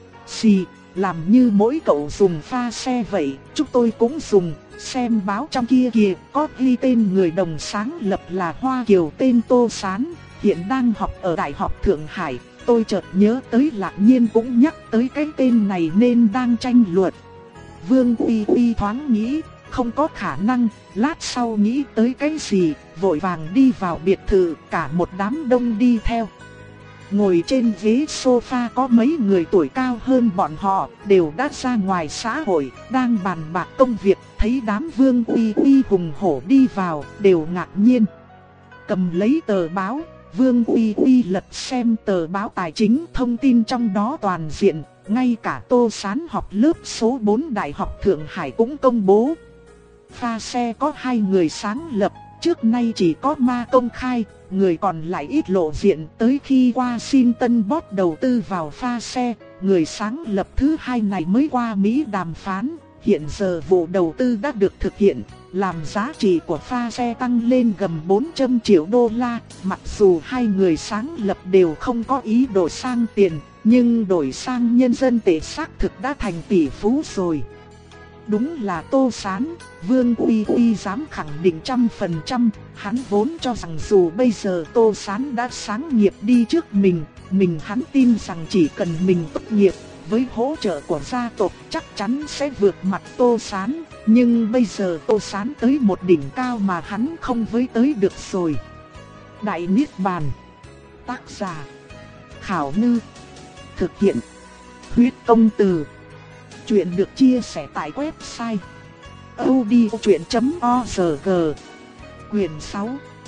Xì, làm như mỗi cậu dùng pha xe vậy, chúng tôi cũng dùng. Xem báo trong kia kìa, có ghi tên người đồng sáng lập là Hoa Kiều tên Tô Sán, hiện đang học ở Đại học Thượng Hải. Tôi chợt nhớ tới Lạc Nhiên cũng nhắc tới cái tên này nên đang tranh luận. Vương Uy Uy thoáng nghĩ, không có khả năng, lát sau nghĩ tới cái gì, vội vàng đi vào biệt thự, cả một đám đông đi theo. Ngồi trên ghế sofa có mấy người tuổi cao hơn bọn họ, đều đã ra ngoài xã hội, đang bàn bạc công việc, thấy đám Vương Uy Uy hùng hổ đi vào, đều ngạc nhiên. Cầm lấy tờ báo, Vương Uy Uy lật xem tờ báo tài chính, thông tin trong đó toàn diện, ngay cả Tô Sán học lớp số bốn Đại học Thượng Hải cũng công bố. Pha xe có hai người sáng lập, trước nay chỉ có Ma công khai, người còn lại ít lộ diện, tới khi Washington Post đầu tư vào pha xe, người sáng lập thứ hai này mới qua Mỹ đàm phán. Hiện giờ vụ đầu tư đã được thực hiện, làm giá trị của pha xe tăng lên gần bốn trăm triệu đô la. Mặc dù hai người sáng lập đều không có ý đổi sang tiền, nhưng đổi sang nhân dân tệ xác thực đã thành tỷ phú rồi. Đúng là Tô Sán, Vương Uy Uy dám khẳng định trăm phần trăm, hắn vốn cho rằng dù bây giờ Tô Sán đã sáng nghiệp đi trước mình, mình hắn tin rằng chỉ cần mình tốt nghiệp, với hỗ trợ của gia tộc chắc chắn sẽ vượt mặt Tô Sán. Nhưng bây giờ Tô Sán tới một đỉnh cao mà hắn không với tới được rồi. Đại Niết Bàn. Tác giả Khảo Ngư. Thực hiện Huyết Công Từ. Chuyện được chia sẻ tại website audiochuyện chấm org. Quyền sáu,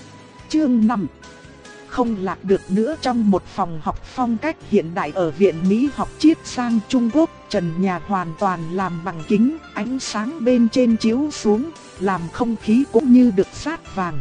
chương năm. Không lạc được nữa trong một phòng học phong cách hiện đại ở Viện Mỹ học Chiết Giang Trung Quốc. Trần nhà hoàn toàn làm bằng kính, ánh sáng bên trên chiếu xuống, làm không khí cũng như được sát vàng.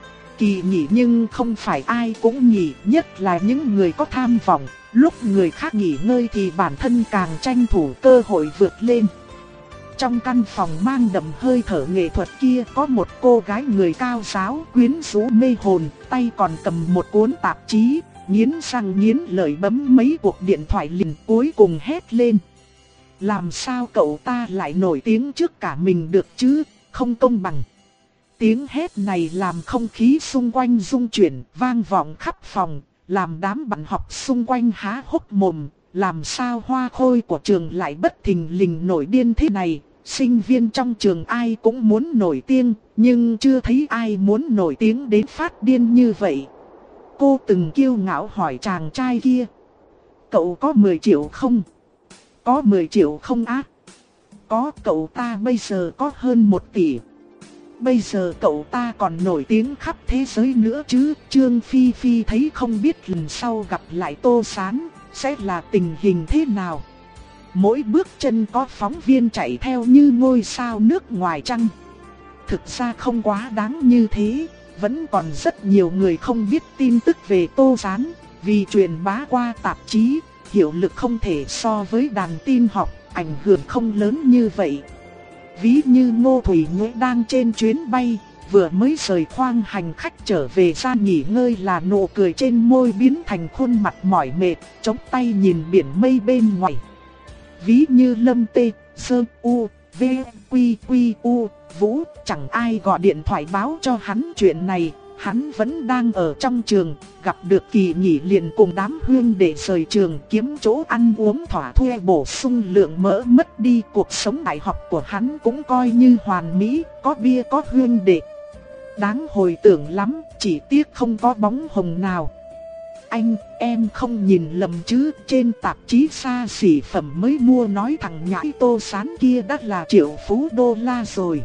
Kỳ nghỉ nhưng không phải ai cũng nghỉ, nhất là những người có tham vọng. Lúc người khác nghỉ ngơi thì bản thân càng tranh thủ cơ hội vượt lên. Trong căn phòng mang đậm hơi thở nghệ thuật kia có một cô gái người cao giáo quyến rũ mê hồn, tay còn cầm một cuốn tạp chí, nghiến răng nghiến lợi bấm mấy cuộc điện thoại liền cuối cùng hét lên. Làm sao cậu ta lại nổi tiếng trước cả mình được chứ, không công bằng. Tiếng hét này làm không khí xung quanh rung chuyển, vang vọng khắp phòng, làm đám bạn học xung quanh há hốc mồm. Làm sao hoa khôi của trường lại bất thình lình nổi điên thế này. Sinh viên trong trường ai cũng muốn nổi tiếng, nhưng chưa thấy ai muốn nổi tiếng đến phát điên như vậy. Cô từng kiêu ngạo hỏi chàng trai kia. Cậu có mười triệu không? Có mười triệu không á? Có, cậu ta bây giờ có hơn một tỷ. Bây giờ cậu ta còn nổi tiếng khắp thế giới nữa chứ. Trương Phi Phi thấy không biết lần sau gặp lại Tô Sán sẽ là tình hình thế nào. Mỗi bước chân có phóng viên chạy theo như ngôi sao nước ngoài chăng? Thực ra không quá đáng như thế, vẫn còn rất nhiều người không biết tin tức về Tô Sán. Vì truyền bá qua tạp chí, hiệu lực không thể so với đàn tin học, ảnh hưởng không lớn như vậy. Ví như Ngô Thủy Nhuế đang trên chuyến bay, vừa mới rời khoang hành khách trở về ra nghỉ ngơi là nụ cười trên môi biến thành khuôn mặt mỏi mệt, chống tay nhìn biển mây bên ngoài. Ví như Lâm Tê, Sơ U, V, Quy Quy U, Vũ, chẳng ai gọi điện thoại báo cho hắn chuyện này, hắn vẫn đang ở trong trường, gặp được kỳ nghỉ liền cùng đám huynh để rời trường kiếm chỗ ăn uống thỏa thuê bổ sung lượng mỡ mất đi. Cuộc sống đại học của hắn cũng coi như hoàn mỹ, có bia có huynh đệ. Đáng hồi tưởng lắm, chỉ tiếc không có bóng hồng nào. Anh, em không nhìn lầm chứ, trên tạp chí xa xỉ phẩm mới mua nói thằng nhãi Tô Sán kia đã là triệu phú đô la rồi.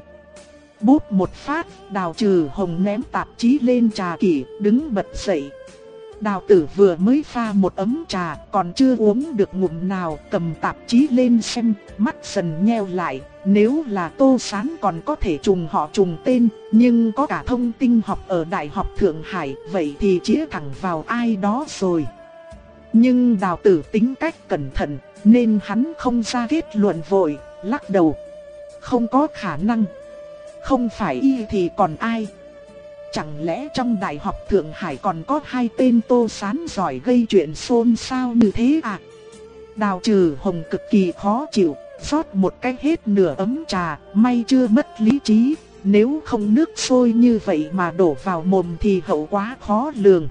Bút một phát, Đào Trừ Hồng ném tạp chí lên trà kỷ, đứng bật dậy. Đào Tử vừa mới pha một ấm trà, còn chưa uống được ngụm nào, cầm tạp chí lên xem, mắt dần nheo lại. Nếu là Tô Sán còn có thể trùng họ trùng tên, nhưng có cả thông tin học ở Đại học Thượng Hải, vậy thì chĩa thẳng vào ai đó rồi. Nhưng Đào Tử tính cách cẩn thận, nên hắn không ra kết luận vội, lắc đầu. Không có khả năng. Không phải y thì còn ai? Chẳng lẽ trong Đại học Thượng Hải còn có hai tên Tô Sán giỏi gây chuyện xôn xao như thế à? Đào Trừ Hồng cực kỳ khó chịu, rót một cái hết nửa ấm trà, may chưa mất lý trí. Nếu không nước sôi như vậy mà đổ vào mồm thì hậu quả khó lường.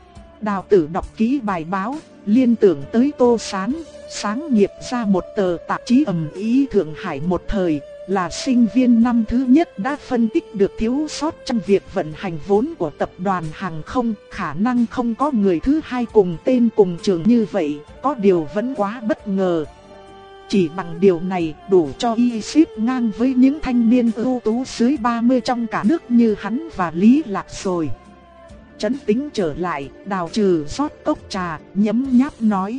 Đào Tử đọc kỹ bài báo, liên tưởng tới Tô Sán, sáng nghiệp ra một tờ tạp chí ầm ĩ Thượng Hải một thời. Là sinh viên năm thứ nhất đã phân tích được thiếu sót trong việc vận hành vốn của tập đoàn hàng không. Khả năng không có người thứ hai cùng tên cùng trường như vậy, có điều vẫn quá bất ngờ. Chỉ bằng điều này đủ cho y xếp ngang với những thanh niên ưu tú dưới ba mươi trong cả nước như hắn và Lý Lạc rồi. Trấn tĩnh trở lại, Đào Trừ rót cốc trà, nhấm nháp nói.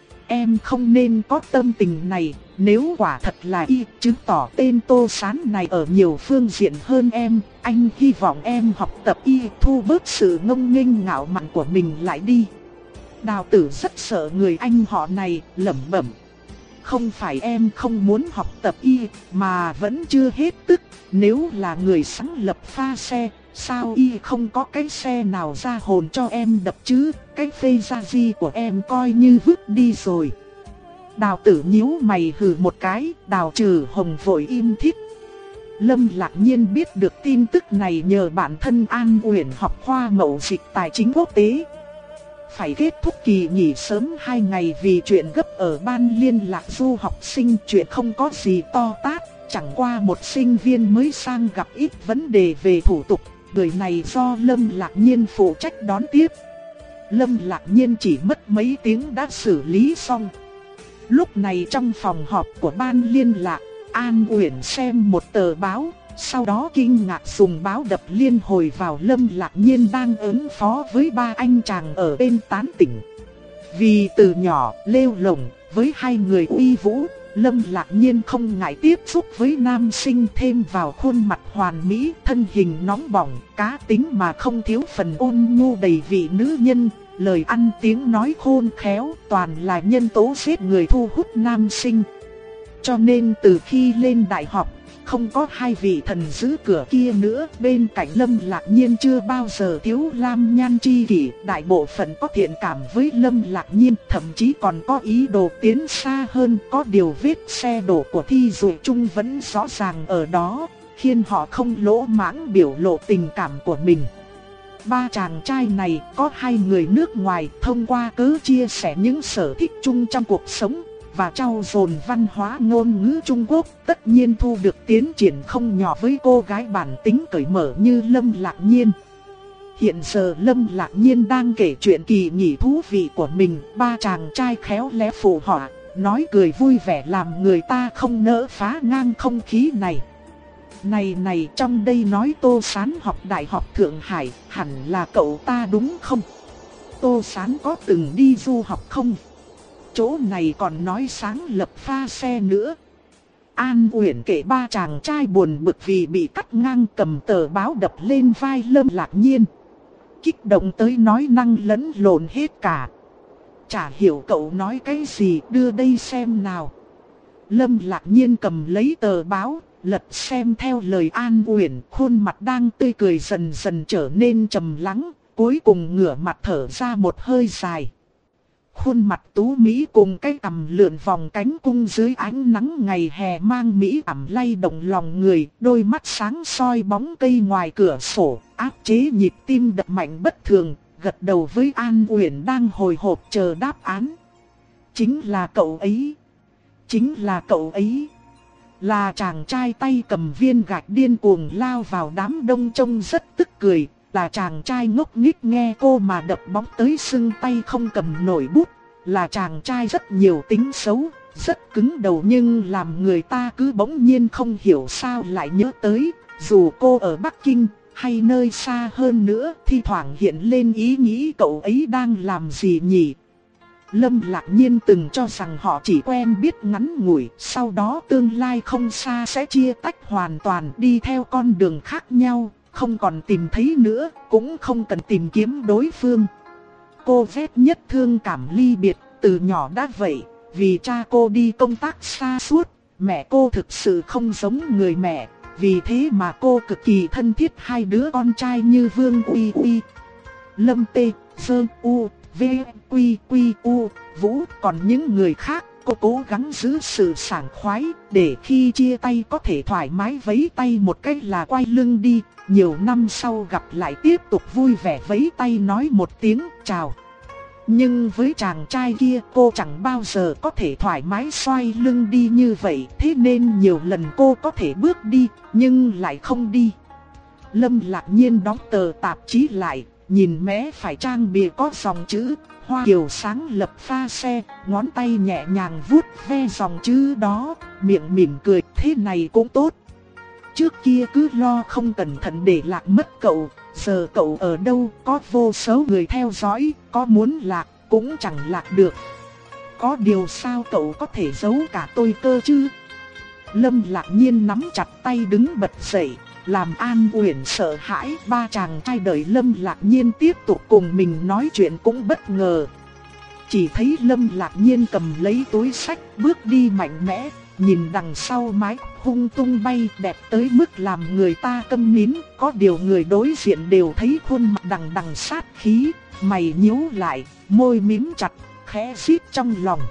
Em không nên có tâm tình này, nếu quả thật là y, chứng tỏ tên Tô Sán này ở nhiều phương diện hơn em. Anh hy vọng em học tập y, thu bớt sự ngông nghênh ngạo mạn của mình lại đi. Đào Tử rất sợ người anh họ này, lẩm bẩm. Không phải em không muốn học tập y, mà vẫn chưa hết tức. Nếu là người sáng lập pha xe, sao y không có cái xe nào ra hồn cho em đập chứ? Cái phê gia di của em coi như vứt đi rồi. Đào Tử nhíu mày hừ một cái, Đào Trừ Hồng vội im thít. Lâm Lạc Nhiên biết được tin tức này nhờ bản thân An Uyển học khoa mậu dịch tài chính quốc tế. Phải kết thúc kỳ nghỉ sớm hai ngày vì chuyện gấp ở ban liên lạc du học sinh, chuyện không có gì to tát, chẳng qua một sinh viên mới sang gặp ít vấn đề về thủ tục, người này do Lâm Lạc Nhiên phụ trách đón tiếp. Lâm Lạc Nhiên chỉ mất mấy tiếng đã xử lý xong. Lúc này trong phòng họp của ban liên lạc, An Uyển xem một tờ báo, sau đó kinh ngạc dùng báo đập liên hồi vào Lâm Lạc Nhiên đang ứng phó với ba anh chàng ở bên tán tỉnh. Vì từ nhỏ lêu lổng với hai người uy vũ, Lâm Lạc Nhiên không ngại tiếp xúc với nam sinh, thêm vào khuôn mặt hoàn mỹ, thân hình nóng bỏng, cá tính mà không thiếu phần ôn nhu đầy vị nữ nhân. Lời ăn tiếng nói khôn khéo, toàn là nhân tố xếp người thu hút nam sinh. Cho nên từ khi lên đại học, không có hai vị thần giữ cửa kia nữa, bên cạnh Lâm Lạc Nhiên chưa bao giờ thiếu lam nhan tri kỷ. Đại bộ phận có thiện cảm với Lâm Lạc Nhiên, thậm chí còn có ý đồ tiến xa hơn. Có điều vết xe đổ của Thi Dụ Trung vẫn rõ ràng ở đó, khiến họ không lỗ mãng biểu lộ tình cảm của mình. Ba chàng trai này có hai người nước ngoài, thông qua cớ chia sẻ những sở thích chung trong cuộc sống và trau dồi văn hóa ngôn ngữ Trung Quốc, tất nhiên thu được tiến triển không nhỏ với cô gái bản tính cởi mở như Lâm Lạc Nhiên. Hiện giờ Lâm Lạc Nhiên đang kể chuyện kỳ nghỉ thú vị của mình, ba chàng trai khéo léo phụ họa, nói cười vui vẻ làm người ta không nỡ phá ngang không khí này. Này này, trong đây nói Tô Sán học Đại học Thượng Hải, hẳn là cậu ta đúng không? Tô Sán có từng đi du học không? Chỗ này còn nói sáng lập pha xe nữa. An Uyển kể ba chàng trai buồn bực vì bị cắt ngang, cầm tờ báo đập lên vai Lâm Lạc Nhiên. Kích động tới nói năng lẫn lộn hết cả. Chả hiểu cậu nói cái gì, đưa đây xem nào. Lâm Lạc Nhiên cầm lấy tờ báo, lật xem theo lời An Uyển, khuôn mặt đang tươi cười dần dần trở nên trầm lắng, cuối cùng ngửa mặt thở ra một hơi dài. Khuôn mặt tú mỹ cùng cái cằm lượn vòng cánh cung dưới ánh nắng ngày hè mang mỹ ẩm lay động lòng người, đôi mắt sáng soi bóng cây ngoài cửa sổ, áp chế nhịp tim đập mạnh bất thường, gật đầu với An Uyển đang hồi hộp chờ đáp án. Chính là cậu ấy. Chính là cậu ấy. Là chàng trai tay cầm viên gạch điên cuồng lao vào đám đông trông rất tức cười. Là chàng trai ngốc nghếch nghe cô mà đập bóng tới sưng tay không cầm nổi bút. Là chàng trai rất nhiều tính xấu, rất cứng đầu nhưng làm người ta cứ bỗng nhiên không hiểu sao lại nhớ tới. Dù cô ở Bắc Kinh hay nơi xa hơn nữa, thi thoảng hiện lên ý nghĩ cậu ấy đang làm gì nhỉ? Lâm Lạc Nhiên từng cho rằng họ chỉ quen biết ngắn ngủi, sau đó tương lai không xa sẽ chia tách hoàn toàn, đi theo con đường khác nhau, không còn tìm thấy nữa, cũng không cần tìm kiếm đối phương. Cô ghét nhất thương cảm ly biệt, từ nhỏ đã vậy, vì cha cô đi công tác xa suốt, mẹ cô thực sự không giống người mẹ, vì thế mà cô cực kỳ thân thiết hai đứa con trai như Vương Uy Uy, Lâm Tê, Sơ U, V, Quy Quy U, Vũ, còn những người khác, cô cố gắng giữ sự sảng khoái, để khi chia tay có thể thoải mái vẫy tay một cách là quay lưng đi, nhiều năm sau gặp lại tiếp tục vui vẻ vẫy tay nói một tiếng chào. Nhưng với chàng trai kia cô chẳng bao giờ có thể thoải mái xoay lưng đi như vậy, thế nên nhiều lần cô có thể bước đi, nhưng lại không đi. Lâm Lạc Nhiên đóng tờ tạp chí lại, nhìn mé phải trang bìa có dòng chữ Hoa Kiều sáng lập pha xe, ngón tay nhẹ nhàng vuốt ve dòng chữ đó, miệng mỉm cười, thế này cũng tốt. Trước kia cứ lo không cẩn thận để lạc mất cậu, giờ cậu ở đâu, có vô số người theo dõi, có muốn lạc cũng chẳng lạc được. Có điều sao cậu có thể giấu cả tôi cơ chứ? Lâm Lạc Nhiên nắm chặt tay đứng bật dậy, làm An Uyển sợ hãi. Ba chàng trai đợi Lâm Lạc Nhiên tiếp tục cùng mình nói chuyện cũng bất ngờ. Chỉ thấy Lâm Lạc Nhiên cầm lấy túi sách bước đi mạnh mẽ, nhìn đằng sau mái hung tung bay đẹp tới mức làm người ta câm nín. Có điều người đối diện đều thấy khuôn mặt đằng đằng sát khí, mày nhíu lại, môi mím chặt, khẽ rít trong lòng.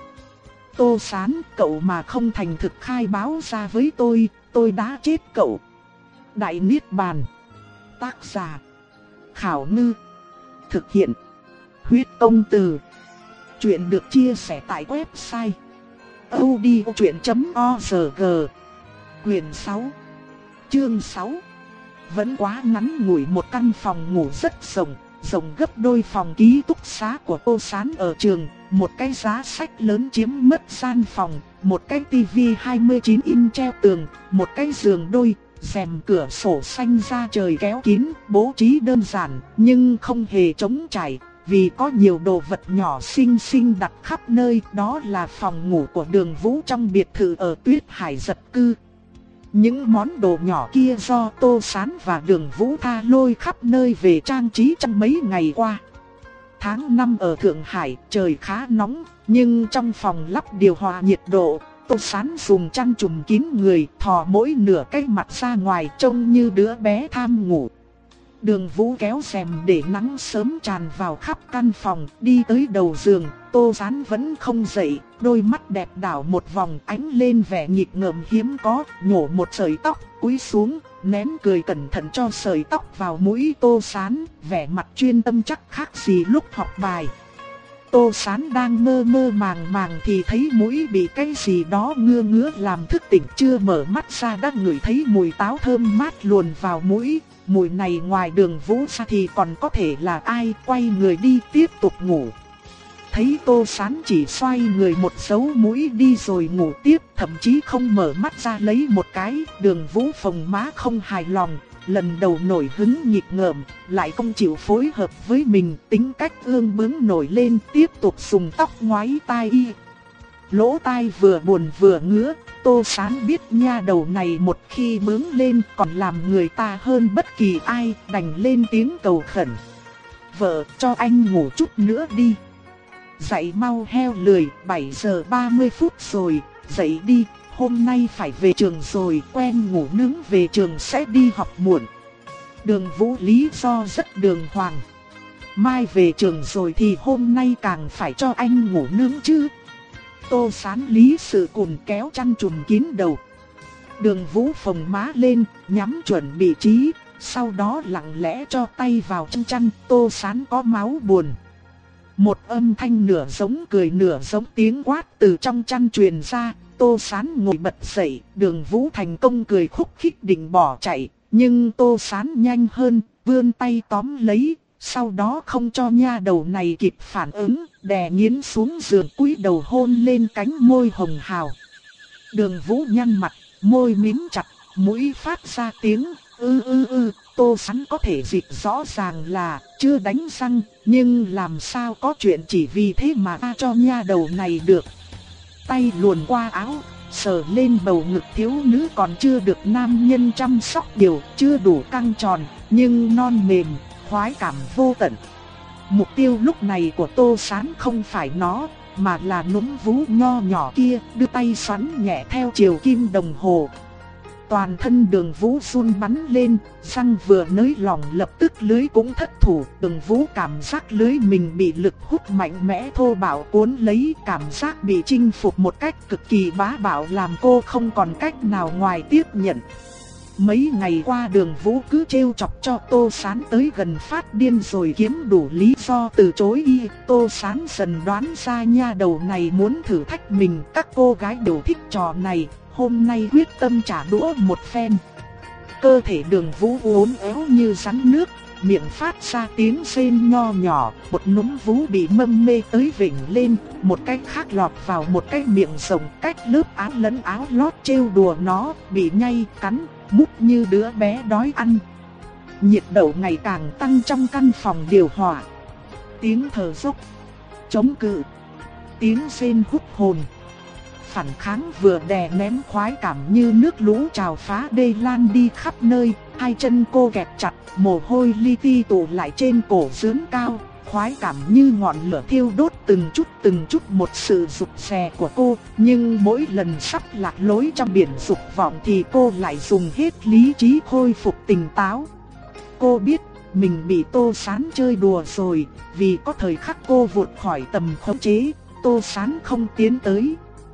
Tô Sán, cậu mà không thành thực khai báo ra với tôi, tôi đã chết cậu. Đại Niết Bàn. Tác giả Khảo Ngư. Thực hiện Huyết Công Từ. Chuyện được chia sẻ tại website audiochuyện chấm org. Quyền sáu, chương sáu. Vẫn quá ngắn ngủi, một căn phòng ngủ rất rộng, rộng gấp đôi phòng ký túc xá của Tô Sán ở trường. Một cái giá sách lớn chiếm mất gian phòng, một cái tivi hai mươi chín inch treo tường, một cái giường đôi, rèm cửa sổ xanh da trời kéo kín, bố trí đơn giản nhưng không hề trống trải, vì có nhiều đồ vật nhỏ xinh xinh đặt khắp nơi. Đó là phòng ngủ của Đường Vũ trong biệt thự ở Tuyết Hải Giật Cư. Những món đồ nhỏ kia do Tô Sán và Đường Vũ tha lôi khắp nơi về trang trí trong mấy ngày qua. Tháng năm ở Thượng Hải trời khá nóng, nhưng trong phòng lắp điều hòa nhiệt độ, Tô Sán dùng chăn trùm kín người, thò mỗi nửa cái mặt ra ngoài trông như đứa bé tham ngủ. Đường Vũ kéo rèm để nắng sớm tràn vào khắp căn phòng, đi tới đầu giường, Tô Sán vẫn không dậy, đôi mắt đẹp đảo một vòng ánh lên vẻ nghịch ngợm hiếm có, nhổ một sợi tóc, cúi xuống, nén cười cẩn thận cho sợi tóc vào mũi Tô Sán, vẻ mặt chuyên tâm chắc khác gì lúc học bài. Tô Sán đang mơ mơ màng màng thì thấy mũi bị cái gì đó ngứa ngứa làm thức tỉnh, chưa mở mắt ra đã ngửi thấy mùi táo thơm mát luồn vào mũi. Mùi này ngoài Đường Vũ ra thì còn có thể là ai, quay người đi tiếp tục ngủ. thấy Tô Sán chỉ xoay người một dấu mũi đi rồi ngủ tiếp, thậm chí không mở mắt ra lấy một cái. Đường Vũ phồng má không hài lòng, lần đầu nổi hứng nghịch ngợm, lại không chịu phối hợp với mình, tính cách ương bướng nổi lên, tiếp tục dùng tóc ngoáy tai y. Lỗ tai vừa buồn vừa ngứa, Tô Sán biết nha đầu này một khi bướng lên còn làm người ta hơn bất kỳ ai, đành lên tiếng cầu khẩn. Vợ, cho anh ngủ chút nữa đi. Dậy mau heo lười, bảy giờ ba mươi phút rồi, dậy đi, hôm nay phải về trường rồi, quen ngủ nướng về trường sẽ đi học muộn. Đường Vũ lý do rất đường hoàng. Mai về trường rồi thì hôm nay càng phải cho anh ngủ nướng chứ. Tô Sán lý sự cùn kéo chăn trùm kín đầu. Đường Vũ phồng má lên, nhắm chuẩn vị trí, sau đó lặng lẽ cho tay vào trong chăn. Tô Sán có máu buồn. Một âm thanh nửa giống cười nửa giống tiếng quát từ trong chăn truyền ra. Tô Sán ngồi bật dậy, Đường Vũ thành công cười khúc khích định bỏ chạy. Nhưng Tô Sán nhanh hơn, vươn tay tóm lấy, sau đó không cho nha đầu này kịp phản ứng, đè nghiến xuống giường cúi đầu hôn lên cánh môi hồng hào. Đường Vũ nhăn mặt, môi mím chặt, mũi phát ra tiếng ư ư ư. Tô Sán có thể dịch rõ ràng là chưa đánh răng, nhưng làm sao có chuyện chỉ vì thế mà ta cho nha đầu này được. Tay luồn qua áo, sờ lên bầu ngực thiếu nữ còn chưa được nam nhân chăm sóc điều, chưa đủ căng tròn, nhưng non mềm, khoái cảm vô tận. Mục tiêu lúc này của Tô Sán không phải nó, mà là núm vú nho nhỏ kia, đưa tay xoắn nhẹ theo chiều kim đồng hồ. Toàn thân Đường Vũ run bắn lên, răng vừa nới lỏng lập tức lưới cũng thất thủ. Đường Vũ cảm giác lưới mình bị lực hút mạnh mẽ thô bạo cuốn lấy, cảm giác bị chinh phục một cách cực kỳ bá đạo làm cô không còn cách nào ngoài tiếp nhận. Mấy ngày qua Đường Vũ cứ trêu chọc cho Tô Sán tới gần phát điên rồi kiếm đủ lý do từ chối y. Tô Sán dần đoán ra nha đầu này muốn thử thách mình, các cô gái đều thích trò này, hôm nay quyết tâm trả đũa một phen. Cơ thể Đường Vũ uốn éo như rắn nước, miệng phát ra tiếng rên nho nhỏ, một núm vú bị mâm mê tới vểnh lên, một cái khác lọt vào một cái miệng rộng cách lớp áo lẫn áo lót trêu đùa nó, bị nhai, cắn, mút như đứa bé đói ăn. Nhiệt độ ngày càng tăng trong căn phòng điều hòa. Tiếng thở dốc, chống cự, tiếng rên hút hồn. Phản kháng vừa đè nén khoái cảm như nước lũ trào phá đê lan đi khắp nơi. Hai chân cô kẹp chặt, mồ hôi li ti tụ lại trên cổ dướn cao. Khoái cảm như ngọn lửa thiêu đốt từng chút từng chút một sự rụt rè của cô. Nhưng mỗi lần sắp lạc lối trong biển dục vọng thì cô lại dùng hết lý trí khôi phục tỉnh táo. Cô biết mình bị Tô Sán chơi đùa rồi, vì có thời khắc cô vụt khỏi tầm khống chế, Tô Sán không tiến tới.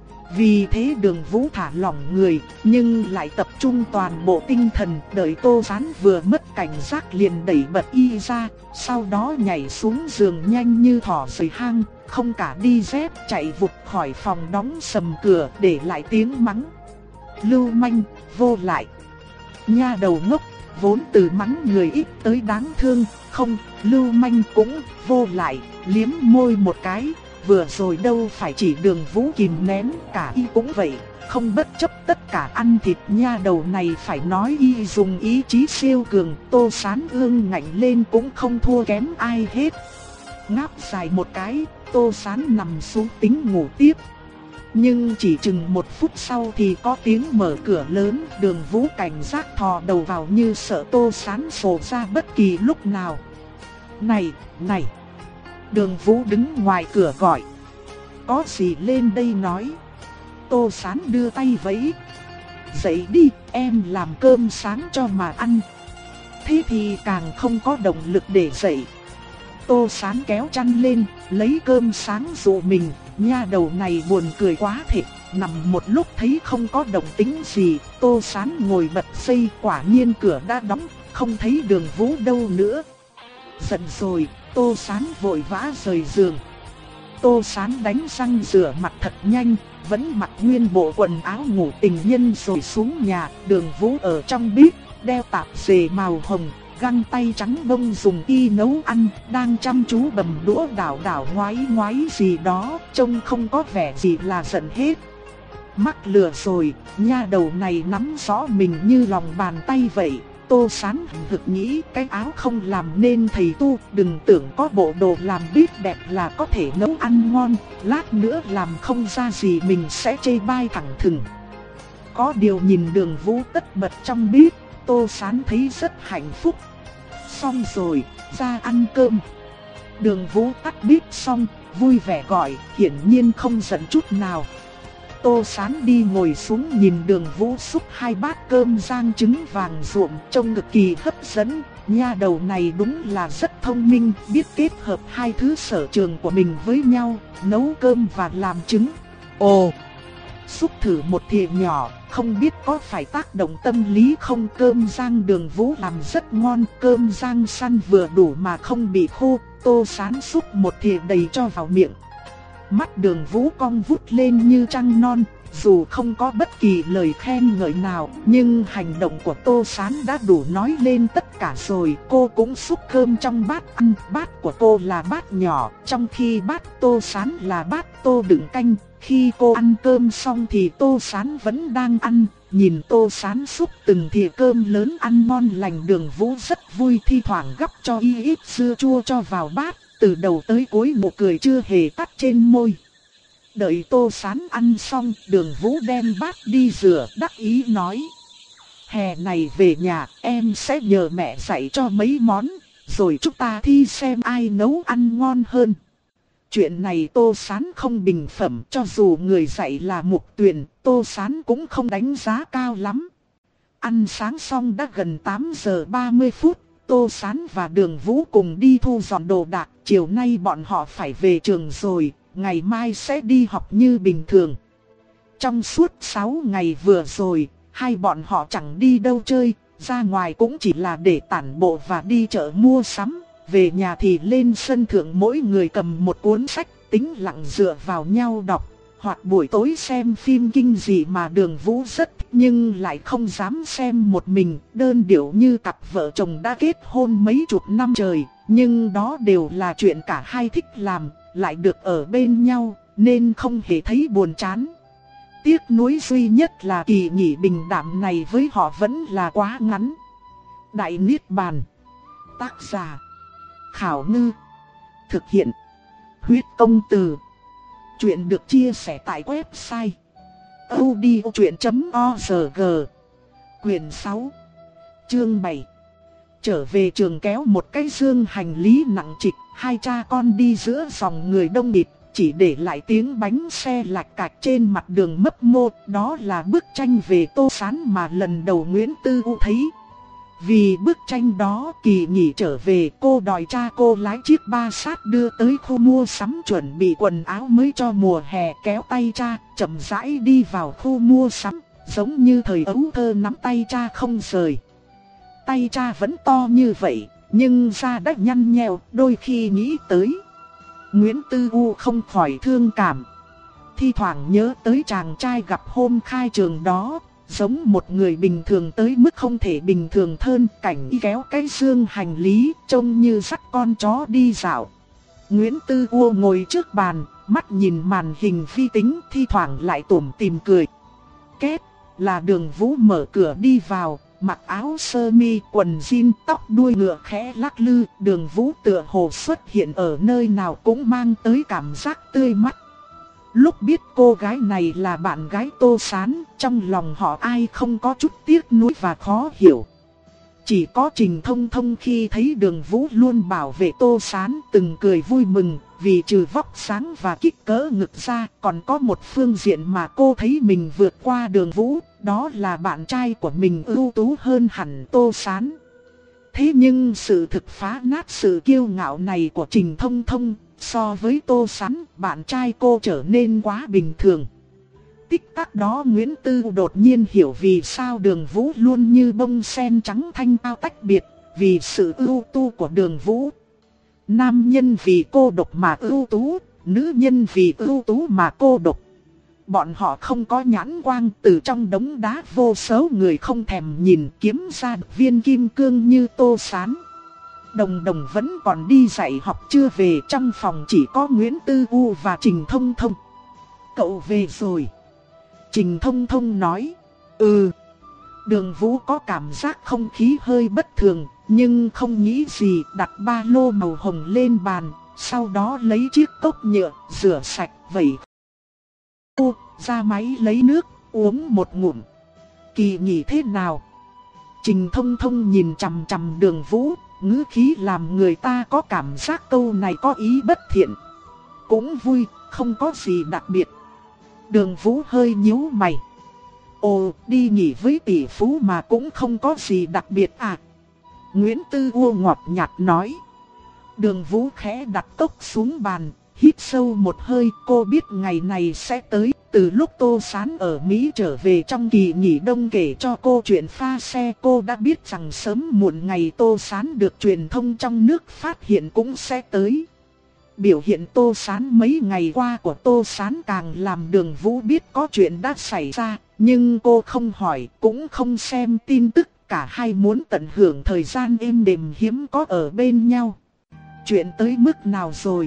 Vì thế Đường Vũ thả lỏng người, nhưng lại tập trung toàn bộ tinh thần, đợi Tô Sán vừa mất cảnh giác liền đẩy bật y ra, sau đó nhảy xuống giường nhanh như thỏ rời hang, không cả đi dép chạy vụt khỏi phòng đóng sầm cửa để lại tiếng mắng. Lưu manh, vô lại. Nha đầu ngốc, vốn từ mắng người ít tới đáng thương, không, lưu manh cũng vô lại, liếm môi một cái. Vừa rồi đâu phải chỉ Đường Vũ kìm nén, cả y cũng vậy, không bất chấp tất cả ăn thịt nha đầu này phải nói y dùng ý chí siêu cường. Tô Sán ương ngạnh lên cũng không thua kém ai hết. Ngáp dài một cái, Tô Sán nằm xuống tính ngủ tiếp. Nhưng chỉ chừng một phút sau thì có tiếng mở cửa lớn, Đường Vũ cảnh giác thò đầu vào như sợ Tô Sán sổ ra bất kỳ lúc nào. Này, này! Đường Vũ đứng ngoài cửa gọi. Có gì lên đây nói. Tô Sán đưa tay vẫy. Dậy đi, em làm cơm sáng cho mà ăn. Thế thì càng không có động lực để dậy. Tô Sán kéo chăn lên, lấy cơm sáng dụ mình. Nha đầu này buồn cười quá thiệt. Nằm một lúc thấy không có động tĩnh gì, Tô Sán ngồi bật dậy, quả nhiên cửa đã đóng, không thấy Đường Vũ đâu nữa. Giận rồi, Tô Sán vội vã rời giường. Tô Sán đánh răng rửa mặt thật nhanh, vẫn mặc nguyên bộ quần áo ngủ tình nhân rồi xuống nhà. Đường Vũ ở trong bếp, đeo tạp dề màu hồng, găng tay trắng bông dùng y nấu ăn, đang chăm chú bầm đũa đảo đảo ngoái ngoái gì đó, trông không có vẻ gì là giận hết. Mắc lừa rồi, nha đầu này nắm rõ mình như lòng bàn tay vậy. Tô Sán hực nghĩ cái áo không làm nên thầy tu, đừng tưởng có bộ đồ làm bếp đẹp là có thể nấu ăn ngon, lát nữa làm không ra gì mình sẽ chê bai thẳng thừng. Có điều nhìn Đường Vũ tất bật trong bếp, Tô Sán thấy rất hạnh phúc. Xong rồi, ra ăn cơm. Đường Vũ tắt bếp xong, vui vẻ gọi, hiển nhiên không giận chút nào. Tô Sán đi ngồi xuống nhìn Đường Vũ xúc hai bát cơm rang trứng vàng ruộm trông cực kỳ hấp dẫn. Nha đầu này đúng là rất thông minh, biết kết hợp hai thứ sở trường của mình với nhau, nấu cơm và làm trứng. Ồ, xúc thử một thìa nhỏ, không biết có phải tác động tâm lý không. Cơm rang Đường Vũ làm rất ngon, cơm rang săn vừa đủ mà không bị khô. Tô Sán xúc một thìa đầy cho vào miệng. Mắt Đường Vũ cong vút lên như trăng non, dù không có bất kỳ lời khen ngợi nào, nhưng hành động của Tô Sán đã đủ nói lên tất cả rồi. Cô cũng xúc cơm trong bát ăn, bát của cô là bát nhỏ, trong khi bát Tô Sán là bát tô đựng canh. Khi cô ăn cơm xong thì Tô Sán vẫn đang ăn, nhìn Tô Sán xúc từng thìa cơm lớn ăn ngon lành, Đường Vũ rất vui, thi thoảng gắp cho y ít dưa chua cho vào bát. Từ đầu tới cuối nụ cười chưa hề tắt trên môi. Đợi Tô Sán ăn xong, Đường Vũ đem bát đi rửa, đắc ý nói: hè này về nhà em sẽ nhờ mẹ dạy cho mấy món, rồi chúng ta thi xem ai nấu ăn ngon hơn. Chuyện này Tô Sán không bình phẩm, cho dù người dạy là Mục Tuyền, Tô Sán cũng không đánh giá cao lắm. Ăn sáng xong đã gần tám giờ ba mươi phút. Tô Sán và Đường Vũ cùng đi thu dọn đồ đạc, chiều nay bọn họ phải về trường rồi, ngày mai sẽ đi học như bình thường. Trong suốt sáu ngày vừa rồi, hai bọn họ chẳng đi đâu chơi, ra ngoài cũng chỉ là để tản bộ và đi chợ mua sắm. Về nhà thì lên sân thượng mỗi người cầm một cuốn sách, tĩnh lặng dựa vào nhau đọc. Hoặc buổi tối xem phim kinh dị mà Đường Vũ rất thích nhưng lại không dám xem một mình, đơn điệu như cặp vợ chồng đã kết hôn mấy chục năm trời, nhưng đó đều là chuyện cả hai thích làm, lại được ở bên nhau, nên không hề thấy buồn chán. Tiếc nuối duy nhất là kỳ nghỉ bình đạm này với họ vẫn là quá ngắn. Đại Niết Bàn. Tác giả: Khảo Ngư. Thực hiện: Huyết Công Từ. Chuyện được chia sẻ tại website audiochuyện chấm org. Quyền sáu, chương bảy. Trở về trường kéo một cái dương hành lý nặng trịch, hai cha con đi giữa dòng người đông nghịt, chỉ để lại tiếng bánh xe lạch cạch trên mặt đường mấp mô. Đó là bức tranh về Tô Sán mà lần đầu Nguyễn Tư U thấy. Vì bức tranh đó, kỳ nghỉ trở về, cô đòi cha cô lái chiếc ba sát đưa tới khu mua sắm chuẩn bị quần áo mới cho mùa hè, kéo tay cha, chậm rãi đi vào khu mua sắm, giống như thời ấu thơ nắm tay cha không rời. Tay cha vẫn to như vậy, nhưng da đã nhăn nheo, đôi khi nghĩ tới Nguyễn Tư U không khỏi thương cảm. Thi thoảng nhớ tới chàng trai gặp hôm khai trường đó, giống một người bình thường tới mức không thể bình thường hơn, cảnh kéo cái dương hành lý, trông như dắt con chó đi dạo. Nguyễn Tư U ngồi trước bàn, mắt nhìn màn hình vi tính, thi thoảng lại tủm tỉm cười. Két, là Đường Vũ mở cửa đi vào, mặc áo sơ mi, quần jean, tóc đuôi ngựa khẽ lắc lư. Đường Vũ tựa hồ xuất hiện ở nơi nào cũng mang tới cảm giác tươi mắt. Lúc biết cô gái này là bạn gái Tô Sán, trong lòng họ ai không có chút tiếc nuối và khó hiểu. Chỉ có Trình Thông Thông khi thấy Đường Vũ luôn bảo vệ Tô Sán từng cười vui mừng, vì trừ vóc sáng và kích cỡ ngực ra, còn có một phương diện mà cô thấy mình vượt qua Đường Vũ, đó là bạn trai của mình ưu tú hơn hẳn Tô Sán. Thế nhưng sự thực phá nát sự kiêu ngạo này của Trình Thông Thông. So với Tô Sán, bạn trai cô trở nên quá bình thường. Tích tắc đó Nguyễn Tư đột nhiên hiểu vì sao Đường Vũ luôn như bông sen trắng thanh tao tách biệt, vì sự ưu tú của Đường Vũ. Nam nhân vì cô độc mà ưu tú, nữ nhân vì ưu tú mà cô độc. Bọn họ không có nhãn quang, từ trong đống đá vô số người không thèm nhìn kiếm ra được viên kim cương như Tô Sán. Đồng Đồng vẫn còn đi dạy học chưa về, trong phòng chỉ có Nguyễn Tư U và Trình Thông Thông. Cậu về rồi. Trình Thông Thông nói. Ừ. Đường Vũ có cảm giác không khí hơi bất thường, nhưng không nghĩ gì, đặt ba lô màu hồng lên bàn, sau đó lấy chiếc cốc nhựa, rửa sạch, vẩy khô, ra máy lấy nước, uống một ngụm. Kỳ nghỉ thế nào? Trình Thông Thông nhìn chằm chằm Đường Vũ, ngữ khí làm người ta có cảm giác câu này có ý bất thiện. Cũng vui, không có gì đặc biệt. Đường Vũ hơi nhíu mày. Ồ, đi nghỉ với tỷ phú mà cũng không có gì đặc biệt à? Nguyễn Tư U ngọt nhạt nói. Đường Vũ khẽ đặt cốc xuống bàn, hít sâu một hơi. Cô biết ngày này sẽ tới. Từ lúc Tô Sán ở Mỹ trở về trong kỳ nghỉ đông kể cho cô chuyện pha xe, cô đã biết rằng sớm muộn ngày Tô Sán được truyền thông trong nước phát hiện cũng sẽ tới. Biểu hiện Tô Sán mấy ngày qua của Tô Sán càng làm Đường Vũ biết có chuyện đã xảy ra, nhưng cô không hỏi, cũng không xem tin tức, cả hai muốn tận hưởng thời gian êm đềm hiếm có ở bên nhau. Chuyện tới mức nào rồi?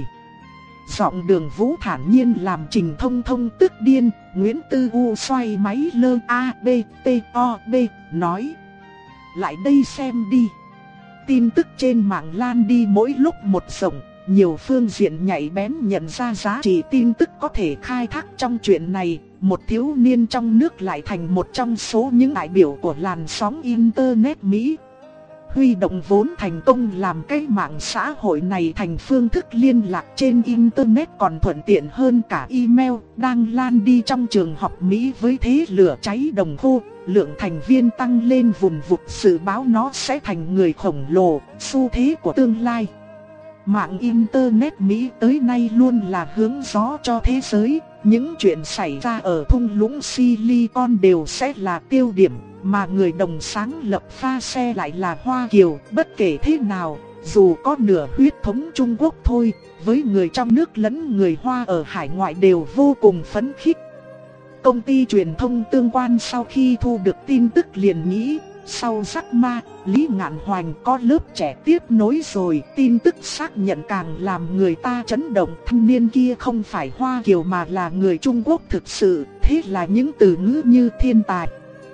Giọng Đường Vũ thản nhiên làm Trình Thông Thông tức điên. Nguyễn Tư U xoay máy lơ A B T O B nói. Lại đây xem đi. Tin tức trên mạng lan đi mỗi lúc một rộng. Nhiều phương diện nhạy bén nhận ra giá trị tin tức có thể khai thác trong chuyện này. Một thiếu niên trong nước lại thành một trong số những đại biểu của làn sóng Internet Mỹ. Huy động vốn thành công làm cái mạng xã hội này thành phương thức liên lạc trên Internet còn thuận tiện hơn cả email, đang lan đi trong trường học Mỹ với thế lửa cháy đồng khô, lượng thành viên tăng lên vùn vụt, dự báo nó sẽ thành người khổng lồ, xu thế của tương lai. Mạng Internet Mỹ tới nay luôn là hướng gió cho thế giới, những chuyện xảy ra ở thung lũng Silicon đều sẽ là tiêu điểm. Mà người đồng sáng lập pha xe lại là Hoa Kiều. Bất kể thế nào, dù có nửa huyết thống Trung Quốc thôi, với người trong nước lẫn người Hoa ở hải ngoại đều vô cùng phấn khích. Công ty truyền thông tương quan sau khi thu được tin tức liền nghĩ, sau Jack Ma, Lý Ngạn Hoành có lớp trẻ tiếp nối rồi. Tin tức xác nhận càng làm người ta chấn động. Thanh niên kia không phải Hoa Kiều mà là người Trung Quốc thực sự. Thế là những từ ngữ như thiên tài,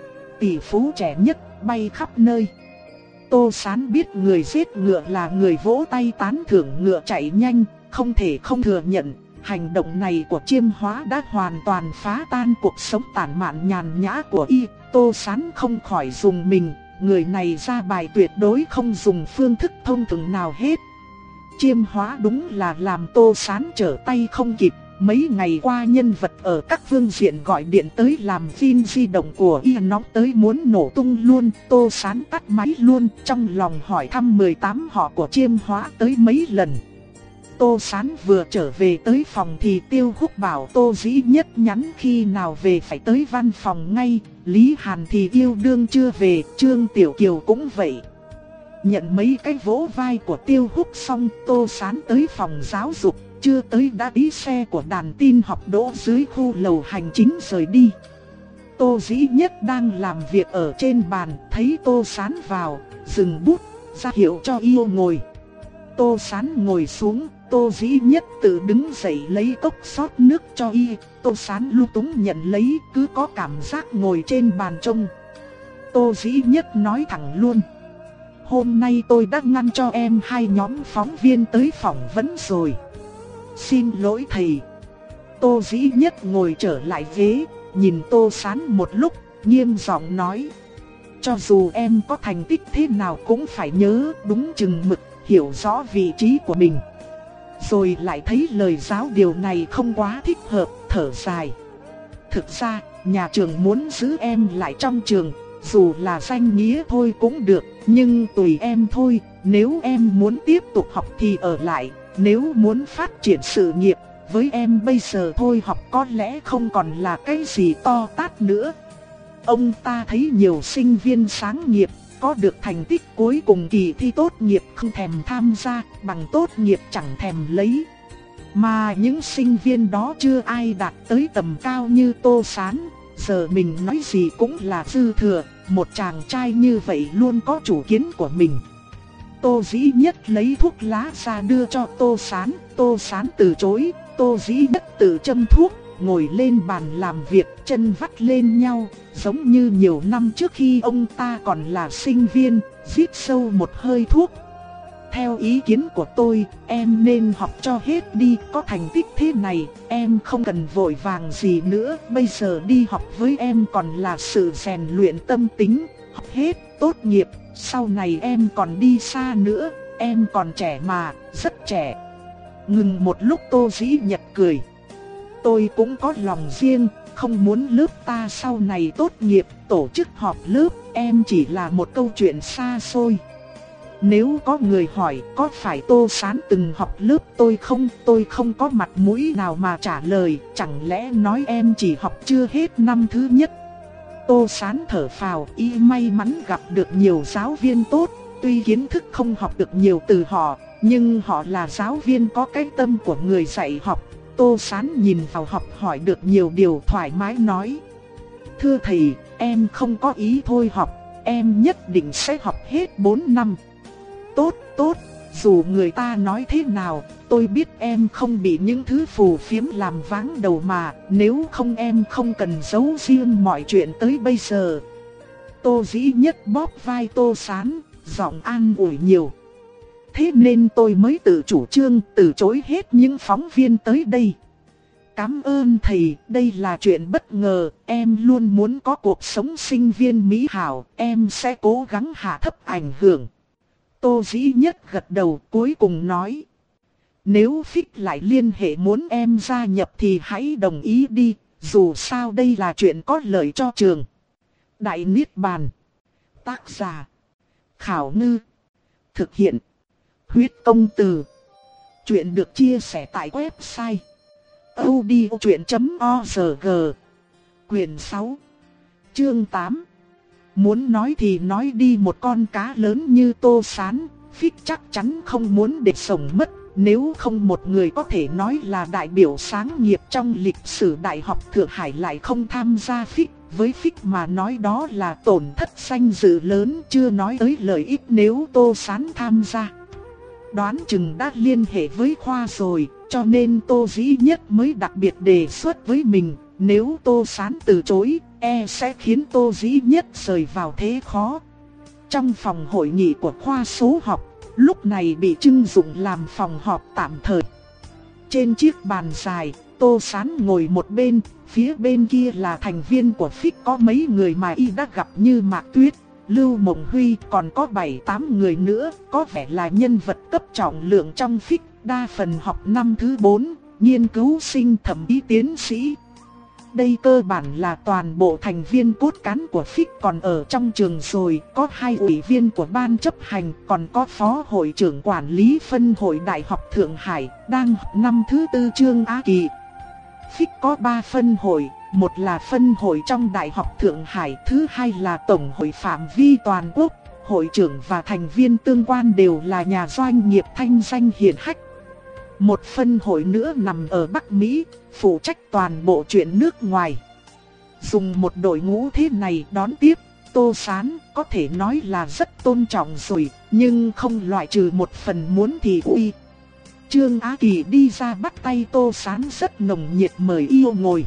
tỷ phú trẻ nhất bay khắp nơi. Tô Sán biết người giết ngựa là người vỗ tay tán thưởng ngựa chạy nhanh, không thể không thừa nhận, hành động này của Chiêm Hóa đã hoàn toàn phá tan cuộc sống tản mạn nhàn nhã của y. Tô Sán không khỏi dùng mình, người này ra bài tuyệt đối không dùng phương thức thông thường nào hết. Chiêm Hóa đúng là làm Tô Sán trở tay không kịp. Mấy ngày qua nhân vật ở các phương diện gọi điện tới làm phim di động của y nóng tới muốn nổ tung luôn. Tô Sán tắt máy luôn, trong lòng hỏi thăm mười tám họ của Chiêm Hóa tới mấy lần. Tô Sán vừa trở về tới phòng thì Tiêu Húc bảo Tô Dĩ Nhất nhắn khi nào về phải tới văn phòng ngay. Lý Hàn thì yêu đương chưa về, Trương Tiểu Kiều cũng vậy. Nhận mấy cái vỗ vai của Tiêu Húc xong, Tô Sán tới phòng giáo dục. Chưa tới đã ý xe của đàn tin học đỗ dưới khu lầu hành chính rời đi. Tô Dĩ Nhất đang làm việc ở trên bàn, thấy Tô Sán vào, dừng bút, ra hiệu cho yêu ngồi. Tô Sán ngồi xuống, Tô Dĩ Nhất tự đứng dậy lấy cốc rót nước cho y. Tô Sán lung túng nhận lấy, cứ có cảm giác ngồi trên bàn trông. Tô Dĩ Nhất nói thẳng luôn. Hôm nay tôi đã ngăn cho em hai nhóm phóng viên tới phỏng vấn rồi. Xin lỗi thầy. Tô Dĩ Nhất ngồi trở lại ghế, nhìn Tô Sán một lúc, nghiêm giọng nói. Cho dù em có thành tích thế nào cũng phải nhớ đúng chừng mực, hiểu rõ vị trí của mình. Rồi lại thấy lời giáo điều này không quá thích hợp, thở dài. Thực ra, nhà trường muốn giữ em lại trong trường, dù là danh nghĩa thôi cũng được, nhưng tùy em thôi. Nếu em muốn tiếp tục học thì ở lại, nếu muốn phát triển sự nghiệp, với em bây giờ thôi học có lẽ không còn là cái gì to tát nữa. Ông ta thấy nhiều sinh viên sáng nghiệp, có được thành tích cuối cùng kỳ thi tốt nghiệp không thèm tham gia, bằng tốt nghiệp chẳng thèm lấy. Mà những sinh viên đó chưa ai đạt tới tầm cao như Tô Sán. Giờ mình nói gì cũng là dư thừa, một chàng trai như vậy luôn có chủ kiến của mình. Tô Dĩ Nhất lấy thuốc lá ra đưa cho Tô Sán, Tô Sán từ chối, Tô Dĩ Nhất tự châm thuốc, ngồi lên bàn làm việc, chân vắt lên nhau, giống như nhiều năm trước khi ông ta còn là sinh viên, rít sâu một hơi thuốc. Theo ý kiến của tôi, em nên học cho hết đi, có thành tích thế này, em không cần vội vàng gì nữa, bây giờ đi học với em còn là sự rèn luyện tâm tính, học hết, tốt nghiệp, sau này em còn đi xa nữa, em còn trẻ mà, rất trẻ. Ngừng một lúc Tô Dĩ Nhật cười. Tôi cũng có lòng riêng, không muốn lớp ta sau này tốt nghiệp, tổ chức họp lớp, em chỉ là một câu chuyện xa xôi. Nếu có người hỏi có phải Tô Sán từng học lớp tôi không, tôi không có mặt mũi nào mà trả lời, chẳng lẽ nói em chỉ học chưa hết năm thứ nhất. Tô Sán thở phào, y may mắn gặp được nhiều giáo viên tốt, tuy kiến thức không học được nhiều từ họ, nhưng họ là giáo viên có cái tâm của người dạy học. Tô Sán nhìn vào học hỏi được nhiều điều, thoải mái nói: thưa thầy, em không có ý thôi học, em nhất định sẽ học hết bốn năm. Tốt, tốt, dù người ta nói thế nào, tôi biết em không bị những thứ phù phiếm làm váng đầu mà, nếu không em không cần giấu riêng mọi chuyện tới bây giờ. Tô Dĩ Nhất bóp vai Tô Sán, giọng an ủi nhiều. Thế nên tôi mới tự chủ trương từ chối hết những phóng viên tới đây. Cảm ơn thầy, đây là chuyện bất ngờ, em luôn muốn có cuộc sống sinh viên mỹ hảo, em sẽ cố gắng hạ thấp ảnh hưởng. Tô Dĩ Nhất gật đầu, cuối cùng nói: nếu Phích lại liên hệ muốn em gia nhập thì hãy đồng ý đi, dù sao đây là chuyện có lợi cho trường. Đại Niết Bàn. Tác giả: Khảo Ngư. Thực hiện: Huyết Công Từ. Chuyện được chia sẻ tại website audiochuyện chấm org. Quyền sáu, chương tám. Muốn nói thì nói đi, một con cá lớn như Tô Sán, Phích chắc chắn không muốn để sống mất. Nếu không một người có thể nói là đại biểu sáng nghiệp trong lịch sử Đại học Thượng Hải lại không tham gia Phích. Với Phích mà nói đó là tổn thất danh dự lớn, chưa nói tới lợi ích nếu Tô Sán tham gia. Đoán chừng đã liên hệ với khoa rồi, cho nên Tô Dĩ Nhất mới đặc biệt đề xuất với mình. Nếu Tô Sán từ chối, e sẽ khiến Tô Dĩ Nhất rơi vào thế khó. Trong phòng hội nghị của khoa số học, lúc này bị trưng dụng làm phòng họp tạm thời. Trên chiếc bàn dài, Tô Sán ngồi một bên, phía bên kia là thành viên của Phích có mấy người mà y đã gặp như Mạc Tuyết, Lưu Mộng Huy, còn có bảy tám người nữa, có vẻ là nhân vật cấp trọng lượng trong Phích, đa phần học năm thứ bốn, nghiên cứu sinh thậm chí tiến sĩ. Đây cơ bản là toàn bộ thành viên cốt cán của Phích còn ở trong trường rồi, có hai ủy viên của ban chấp hành, còn có phó hội trưởng quản lý phân hội Đại học Thượng Hải, đang học năm thứ tư Trương Á Kỳ. Phích có ba phân hội, một là phân hội trong Đại học Thượng Hải, thứ hai là tổng hội phạm vi toàn quốc, hội trưởng và thành viên tương quan đều là nhà doanh nghiệp thanh danh hiển hách. Một phân hội nữa nằm ở Bắc Mỹ, phụ trách toàn bộ chuyện nước ngoài. Dùng một đội ngũ thế này đón tiếp Tô Sán có thể nói là rất tôn trọng rồi, nhưng không loại trừ một phần muốn thì uy. Trương Á Kỳ đi ra bắt tay Tô Sán rất nồng nhiệt mời yêu ngồi.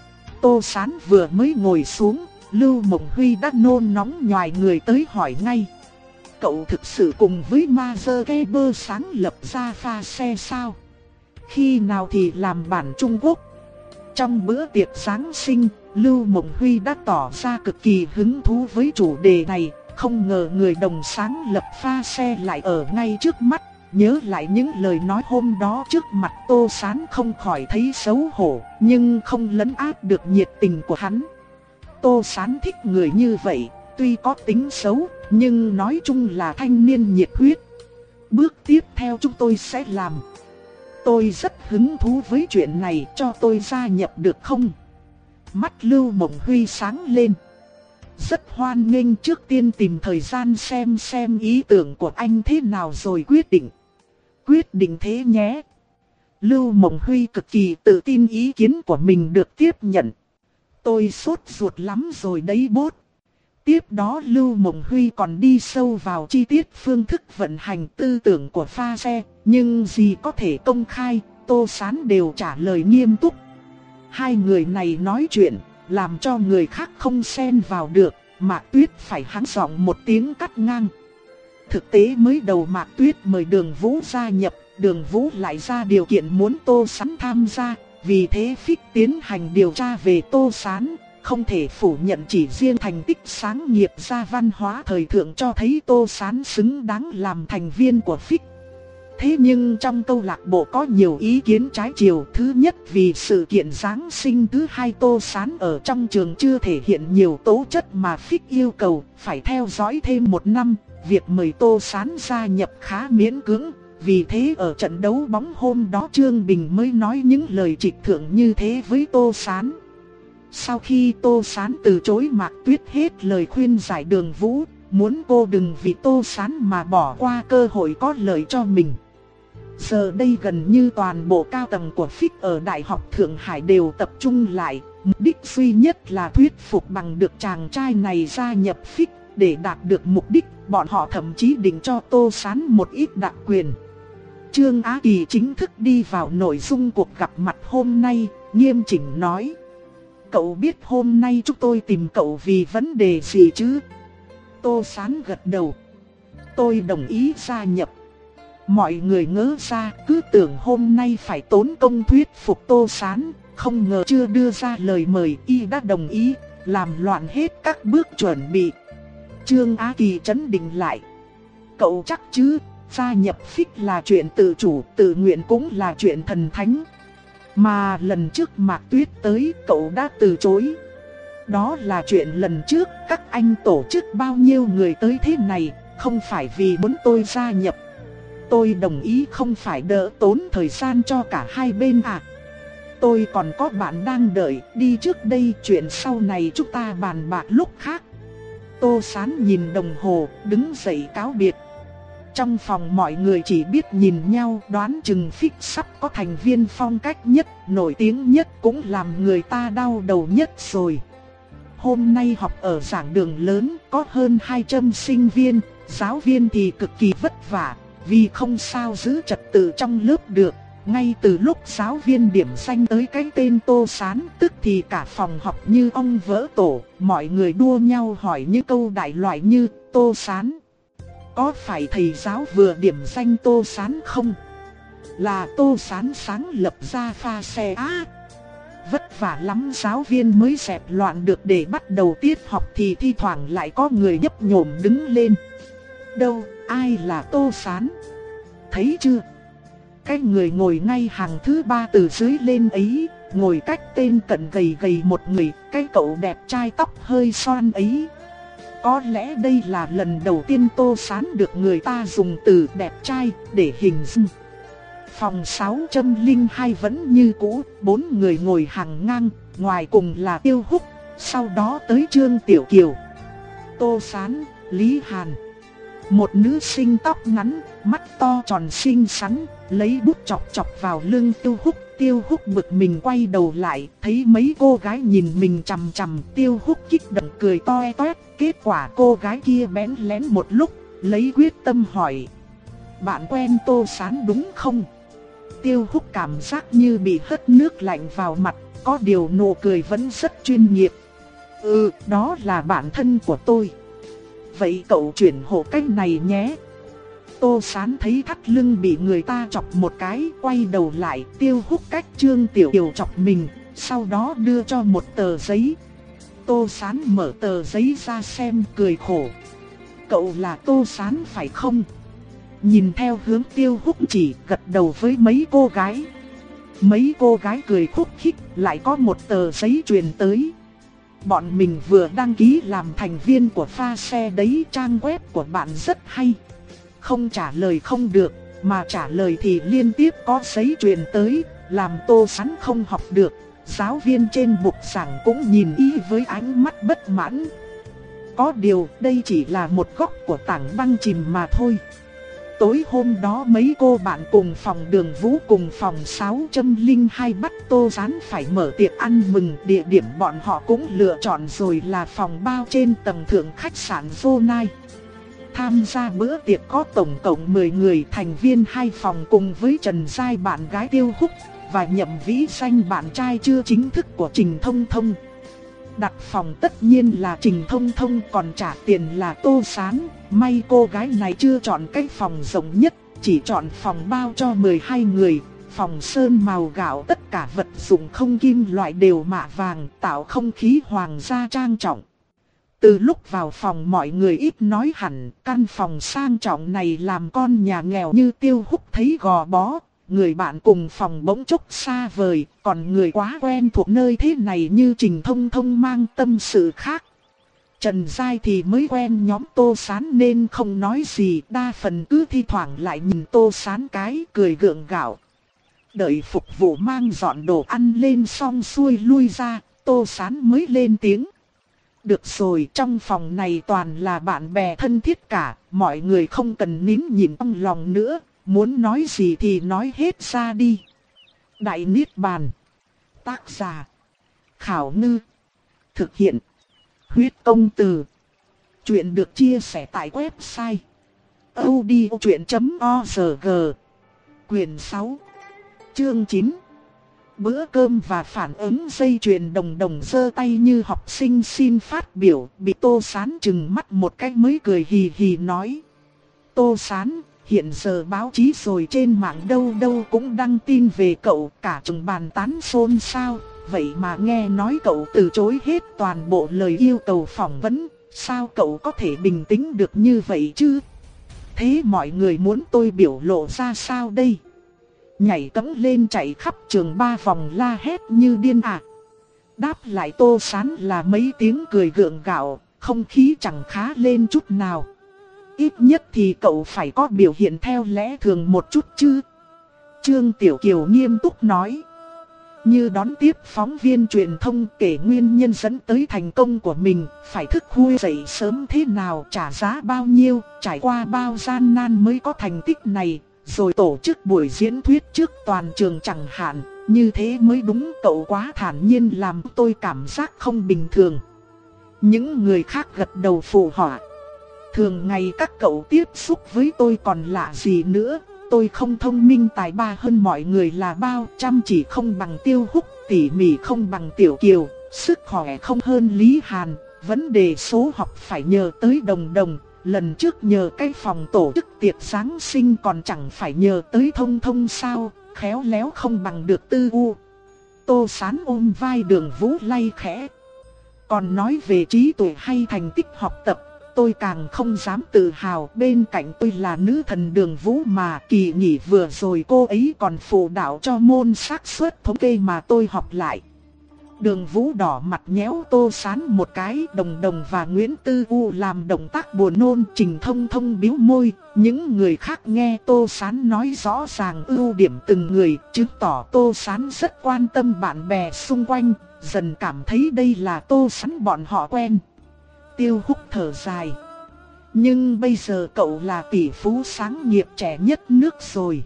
Tô Sán vừa mới ngồi xuống, Lưu Mộng Huy đã nôn nóng nhòi người tới hỏi ngay: cậu thực sự cùng với Ma Zuckerberg sáng lập ra pha xe sao? Khi nào thì làm bản Trung Quốc? Trong bữa tiệc Giáng sinh, Lưu Mộng Huy đã tỏ ra cực kỳ hứng thú với chủ đề này. Không ngờ người đồng sáng lập pha xe lại ở ngay trước mắt. Nhớ lại những lời nói hôm đó trước mặt Tô Sán không khỏi thấy xấu hổ, nhưng không lấn át được nhiệt tình của hắn. Tô Sán thích người như vậy, tuy có tính xấu, nhưng nói chung là thanh niên nhiệt huyết. Bước tiếp theo chúng tôi sẽ làm. Tôi rất hứng thú với chuyện này, cho tôi gia nhập được không? Mắt Lưu Mộng Huy sáng lên. Rất hoan nghênh, trước tiên tìm thời gian xem xem ý tưởng của anh thế nào rồi quyết định. Quyết định thế nhé. Lưu Mộng Huy cực kỳ tự tin ý kiến của mình được tiếp nhận. Tôi sốt ruột lắm rồi đấy bốt. Tiếp đó Lưu Mộng Huy còn đi sâu vào chi tiết phương thức vận hành tư tưởng của pha xe. Nhưng gì có thể công khai, Tô Sán đều trả lời nghiêm túc. Hai người này nói chuyện, làm cho người khác không xen vào được. Mạc Tuyết phải hắng giọng một tiếng cắt ngang. Thực tế mới đầu Mạc Tuyết mời Đường Vũ gia nhập, Đường Vũ lại ra điều kiện muốn Tô Sán tham gia. Vì thế Phích tiến hành điều tra về Tô Sán. Không thể phủ nhận chỉ riêng thành tích sáng nghiệp ra văn hóa thời thượng cho thấy Tô Sán xứng đáng làm thành viên của Phích. Thế nhưng trong câu lạc bộ có nhiều ý kiến trái chiều. Thứ nhất vì sự kiện Giáng sinh thứ hai Tô Sán ở trong trường chưa thể hiện nhiều tố chất mà Phích yêu cầu, phải theo dõi thêm một năm. Việc mời Tô Sán gia nhập khá miễn cưỡng. Vì thế ở trận đấu bóng hôm đó Trương Bình mới nói những lời trịch thượng như thế với Tô Sán. Sau khi Tô Sán từ chối, Mạc Tuyết hết lời khuyên giải Đường Vũ, muốn cô đừng vì Tô Sán mà bỏ qua cơ hội có lợi cho mình. Giờ đây gần như toàn bộ cao tầng của Phích ở Đại học Thượng Hải đều tập trung lại, mục đích duy nhất là thuyết phục bằng được chàng trai này gia nhập Phích. Để đạt được mục đích, bọn họ thậm chí định cho Tô Sán một ít đặc quyền. Trương Á Kỳ chính thức đi vào nội dung cuộc gặp mặt hôm nay, nghiêm chỉnh nói. Cậu biết hôm nay chúng tôi tìm cậu vì vấn đề gì chứ? Tô Sán gật đầu. Tôi đồng ý gia nhập. Mọi người ngỡ ra, cứ tưởng hôm nay phải tốn công thuyết phục Tô Sán. Không ngờ chưa đưa ra lời mời, y đã đồng ý, làm loạn hết các bước chuẩn bị. Trương Á Kỳ trấn định lại. Cậu chắc chứ, gia nhập Phích là chuyện tự chủ, tự nguyện cũng là chuyện thần thánh. Mà lần trước Mạc Tuyết tới, cậu đã từ chối. Đó là chuyện lần trước, các anh tổ chức bao nhiêu người tới thế này, không phải vì muốn tôi gia nhập. Tôi đồng ý không phải đỡ tốn thời gian cho cả hai bên à. Tôi còn có bạn đang đợi, đi trước đây, chuyện sau này chúng ta bàn bạc lúc khác. Tô Sán nhìn đồng hồ, đứng dậy cáo biệt. Trong phòng mọi người chỉ biết nhìn nhau, đoán chừng Phích sắp có thành viên phong cách nhất, nổi tiếng nhất, cũng làm người ta đau đầu nhất rồi. Hôm nay học ở giảng đường lớn, có hơn hai trăm sinh viên, giáo viên thì cực kỳ vất vả, vì không sao giữ trật tự trong lớp được. Ngay từ lúc giáo viên điểm danh tới cái tên Tô Sán, tức thì cả phòng học như ong vỡ tổ, mọi người đua nhau hỏi những câu đại loại như Tô Sán, có phải thầy giáo vừa điểm danh Tô Sán không? Là Tô Sán sáng lập ra pha xe á. Vất vả lắm giáo viên mới dẹp loạn được, để bắt đầu tiết học thì thi thoảng lại có người nhấp nhổm đứng lên. Đâu, ai là Tô Sán? Thấy chưa? Cái người ngồi ngay hàng thứ ba từ dưới lên ấy, ngồi cách tên cận gầy gầy một người, cái cậu đẹp trai tóc hơi xoăn ấy. Có lẽ đây là lần đầu tiên Tô Sán được người ta dùng từ đẹp trai để hình dung. Phòng sáu không hai vẫn như cũ, bốn người ngồi hàng ngang, ngoài cùng là Tiêu Húc, sau đó tới Trương Tiểu Kiều, Tô Sán, Lý Hàn. Một nữ sinh tóc ngắn, mắt to tròn xinh xắn, lấy bút chọc chọc vào lưng Tiêu Húc. Tiêu Húc bực mình quay đầu lại, thấy mấy cô gái nhìn mình chằm chằm. Tiêu Húc kích động cười toe toét. Kết quả cô gái kia bén lén một lúc, lấy quyết tâm hỏi: bạn quen Tô Sán đúng không? Tiêu Húc cảm giác như bị hất nước lạnh vào mặt, có điều nụ cười vẫn rất chuyên nghiệp. Ừ, đó là bạn thân của tôi. Vậy cậu chuyển hộ cách này nhé. Tô Sán thấy thắt lưng bị người ta chọc một cái, quay đầu lại. Tiêu Húc cách Trương Tiểu Kiều chọc mình, sau đó đưa cho một tờ giấy. Tô Sán mở tờ giấy ra xem, cười khổ. Cậu là Tô Sán phải không? Nhìn theo hướng Tiêu Húc chỉ, gật đầu với mấy cô gái. Mấy cô gái cười khúc khích, lại có một tờ giấy truyền tới. Bọn mình vừa đăng ký làm thành viên của pha xe đấy, trang web của bạn rất hay. Không trả lời không được, mà trả lời thì liên tiếp có giấy truyền tới, làm Tô Sán không học được. Giáo viên trên bục giảng cũng nhìn y với ánh mắt bất mãn. Có điều đây chỉ là một góc của tảng băng chìm mà thôi. Tối hôm đó mấy cô bạn cùng phòng Đường Vũ cùng phòng sáu trăm linh hai bắt Tô Sán phải mở tiệc ăn mừng. Địa điểm bọn họ cũng lựa chọn rồi là phòng bao trên tầng thượng khách sạn Zonai. Tham gia bữa tiệc có tổng cộng mười người, thành viên hai phòng cùng với Trần Giai bạn gái Tiêu Húc và Nhậm Vĩ Xanh bạn trai chưa chính thức của Trình Thông Thông. Đặt phòng tất nhiên là Trình Thông Thông, còn trả tiền là Tô Sán. May cô gái này chưa chọn cái phòng rộng nhất, chỉ chọn phòng bao cho mười hai người. Phòng sơn màu gạo, tất cả vật dụng không kim loại đều mạ vàng, tạo không khí hoàng gia trang trọng. Từ lúc vào phòng mọi người ít nói hẳn, căn phòng sang trọng này làm con nhà nghèo như Tiêu Húc thấy gò bó. Người bạn cùng phòng bỗng chốc xa vời, còn người quá quen thuộc nơi thế này như Trình Thông Thông mang tâm sự khác. Trần Giai thì mới quen nhóm Tô Sán nên không nói gì, đa phần cứ thi thoảng lại nhìn Tô Sán cái cười gượng gạo. Đợi phục vụ mang dọn đồ ăn lên xong xuôi lui ra, Tô Sán mới lên tiếng. Được rồi, trong phòng này toàn là bạn bè thân thiết cả, mọi người không cần nín nhịn trong lòng nữa, muốn nói gì thì nói hết ra đi. Đại Niết Bàn. Tác giả: Khảo Ngư. Thực hiện: Huyết Công Từ. Chuyện được chia sẻ tại website audiochuyện chấm org. Quyền sáu, chương chín. Bữa cơm và phản ứng dây chuyền. Đồng Đồng giơ tay như học sinh xin phát biểu, bị Tô Sán trừng mắt một cái mới cười hì hì nói. Tô Sán, hiện giờ báo chí rồi trên mạng đâu đâu cũng đăng tin về cậu, cả trường bàn tán xôn xao. Vậy mà nghe nói cậu từ chối hết toàn bộ lời yêu cầu phỏng vấn, sao cậu có thể bình tĩnh được như vậy chứ? Thế mọi người muốn tôi biểu lộ ra sao đây? Nhảy cẫng lên chạy khắp trường ba vòng la hét như điên à? Đáp lại Tô Sán là mấy tiếng cười gượng gạo, không khí chẳng khá lên chút nào. Ít nhất thì cậu phải có biểu hiện theo lẽ thường một chút chứ. Trương Tiểu Kiều nghiêm túc nói. Như đón tiếp phóng viên truyền thông kể nguyên nhân dẫn tới thành công của mình, phải thức khuya dậy sớm thế nào, trả giá bao nhiêu, trải qua bao gian nan mới có thành tích này, rồi tổ chức buổi diễn thuyết trước toàn trường chẳng hạn, như thế mới đúng. Cậu quá thản nhiên làm tôi cảm giác không bình thường. Những người khác gật đầu phụ họa. Thường ngày các cậu tiếp xúc với tôi còn lạ gì nữa. Tôi không thông minh tài ba hơn mọi người là bao, chăm chỉ không bằng Tiêu Húc, tỉ mỉ không bằng Tiểu Kiều, sức khỏe không hơn Lý Hàn. Vấn đề số học phải nhờ tới Đồng Đồng, lần trước nhờ cái phòng tổ chức tiệc Giáng sinh còn chẳng phải nhờ tới Thông Thông sao, khéo léo không bằng được Tư U. Tô Sán ôm vai Đường Vũ lay khẽ. Còn nói về trí tuệ hay thành tích học tập, tôi càng không dám tự hào. Bên cạnh tôi là nữ thần Đường Vũ mà, kỳ nghỉ vừa rồi cô ấy còn phụ đạo cho môn xác suất thống kê mà tôi học lại. Đường Vũ đỏ mặt nhéo Tô Sán một cái. Đồng Đồng và Nguyễn Tư U làm động tác buồn nôn. Trình Thông Thông bĩu môi. Những người khác nghe Tô Sán nói rõ ràng ưu điểm từng người, chứng tỏ Tô Sán rất quan tâm bạn bè xung quanh, dần cảm thấy đây là Tô Sán bọn họ quen. Tiêu Húc thở dài. Nhưng bây giờ cậu là tỷ phú sáng nghiệp trẻ nhất nước rồi.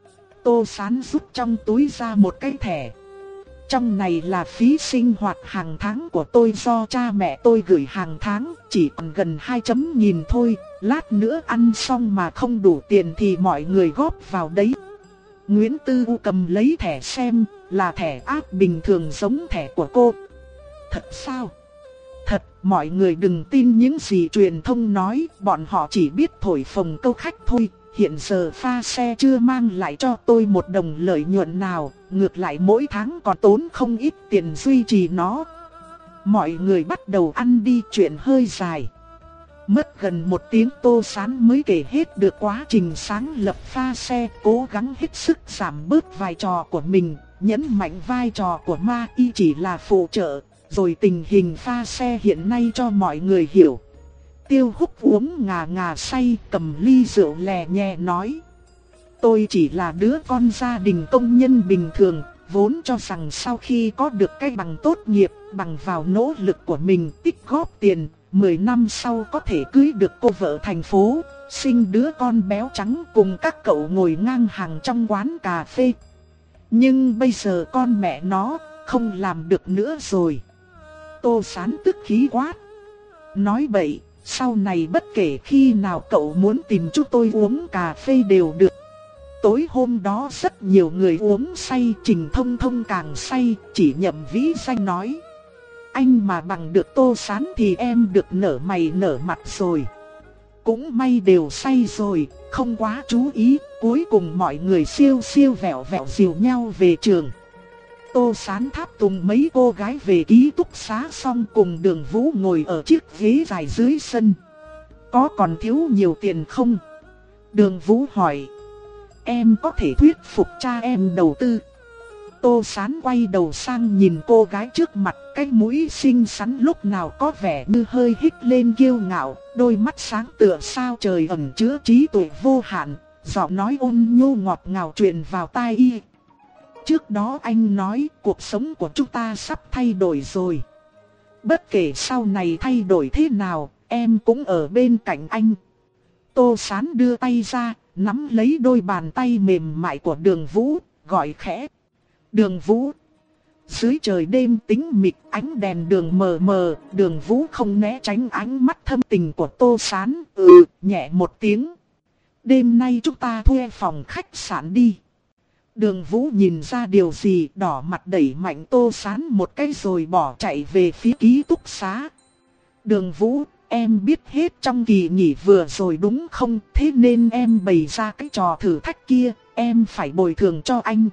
Tô Sán rút trong túi ra một cái thẻ. Trong này là phí sinh hoạt hàng tháng của tôi do cha mẹ tôi gửi hàng tháng, chỉ còn gần hai chấm nghìn thôi. Lát nữa ăn xong mà không đủ tiền thì mọi người góp vào đấy. Nguyễn Tư U cầm lấy thẻ xem, là thẻ áp bình thường giống thẻ của cô. Thật sao? Thật, mọi người đừng tin những gì truyền thông nói, bọn họ chỉ biết thổi phồng câu khách thôi. Hiện giờ pha xe chưa mang lại cho tôi một đồng lợi nhuận nào, ngược lại mỗi tháng còn tốn không ít tiền duy trì nó. Mọi người bắt đầu ăn đi, chuyện hơi dài. Mất gần một tiếng Tô Sán mới kể hết được quá trình sáng lập pha xe, cố gắng hết sức giảm bớt vai trò của mình, nhấn mạnh vai trò của Ma Y chỉ là phụ trợ, rồi tình hình pha xe hiện nay cho mọi người hiểu. Tiêu Húc uống ngà ngà say, cầm ly rượu lè nhẹ nói. Tôi chỉ là đứa con gia đình công nhân bình thường, vốn cho rằng sau khi có được cái bằng tốt nghiệp, bằng vào nỗ lực của mình tích góp tiền, mười năm sau có thể cưới được cô vợ thành phố, sinh đứa con béo trắng cùng các cậu ngồi ngang hàng trong quán cà phê. Nhưng bây giờ con mẹ nó không làm được nữa rồi. Tô Sán tức khí quát. Nói bậy, sau này bất kể khi nào cậu muốn tìm chúng tôi uống cà phê đều được. Tối hôm đó rất nhiều người uống say, Trình Thông Thông càng say, chỉ Nhậm Vĩ Danh nói. Anh mà bằng được Tô Sán thì em được nở mày nở mặt rồi. Cũng may đều say rồi, không quá chú ý, cuối cùng mọi người siêu siêu vẹo vẹo dìu nhau về trường. Tô Sán tháp tùng mấy cô gái về ký túc xá xong cùng Đường Vũ ngồi ở chiếc ghế dài dưới sân. Có còn thiếu nhiều tiền không? Đường Vũ hỏi. Em có thể thuyết phục cha em đầu tư. Tô Sán quay đầu sang nhìn cô gái trước mặt, cái mũi xinh xắn lúc nào có vẻ như hơi hít lên kiêu ngạo, đôi mắt sáng tựa sao trời ẩn chứa trí tuệ vô hạn, giọng nói ôn nhu ngọt ngào truyền vào tai y. Trước đó anh nói cuộc sống của chúng ta sắp thay đổi rồi. Bất kể sau này thay đổi thế nào, em cũng ở bên cạnh anh. Tô Sán đưa tay ra, nắm lấy đôi bàn tay mềm mại của Đường Vũ, gọi khẽ. Đường Vũ. Dưới trời đêm tĩnh mịch, ánh đèn đường mờ mờ, Đường Vũ không né tránh ánh mắt thâm tình của Tô Sán, ừ, nhẹ một tiếng. Đêm nay chúng ta thuê phòng khách sạn đi. Đường Vũ nhìn ra điều gì, đỏ mặt đẩy mạnh Tô Sán một cái rồi bỏ chạy về phía ký túc xá. Đường Vũ, em biết hết trong kỳ nghỉ vừa rồi đúng không? Thế nên em bày ra cái trò thử thách kia, em phải bồi thường cho anh.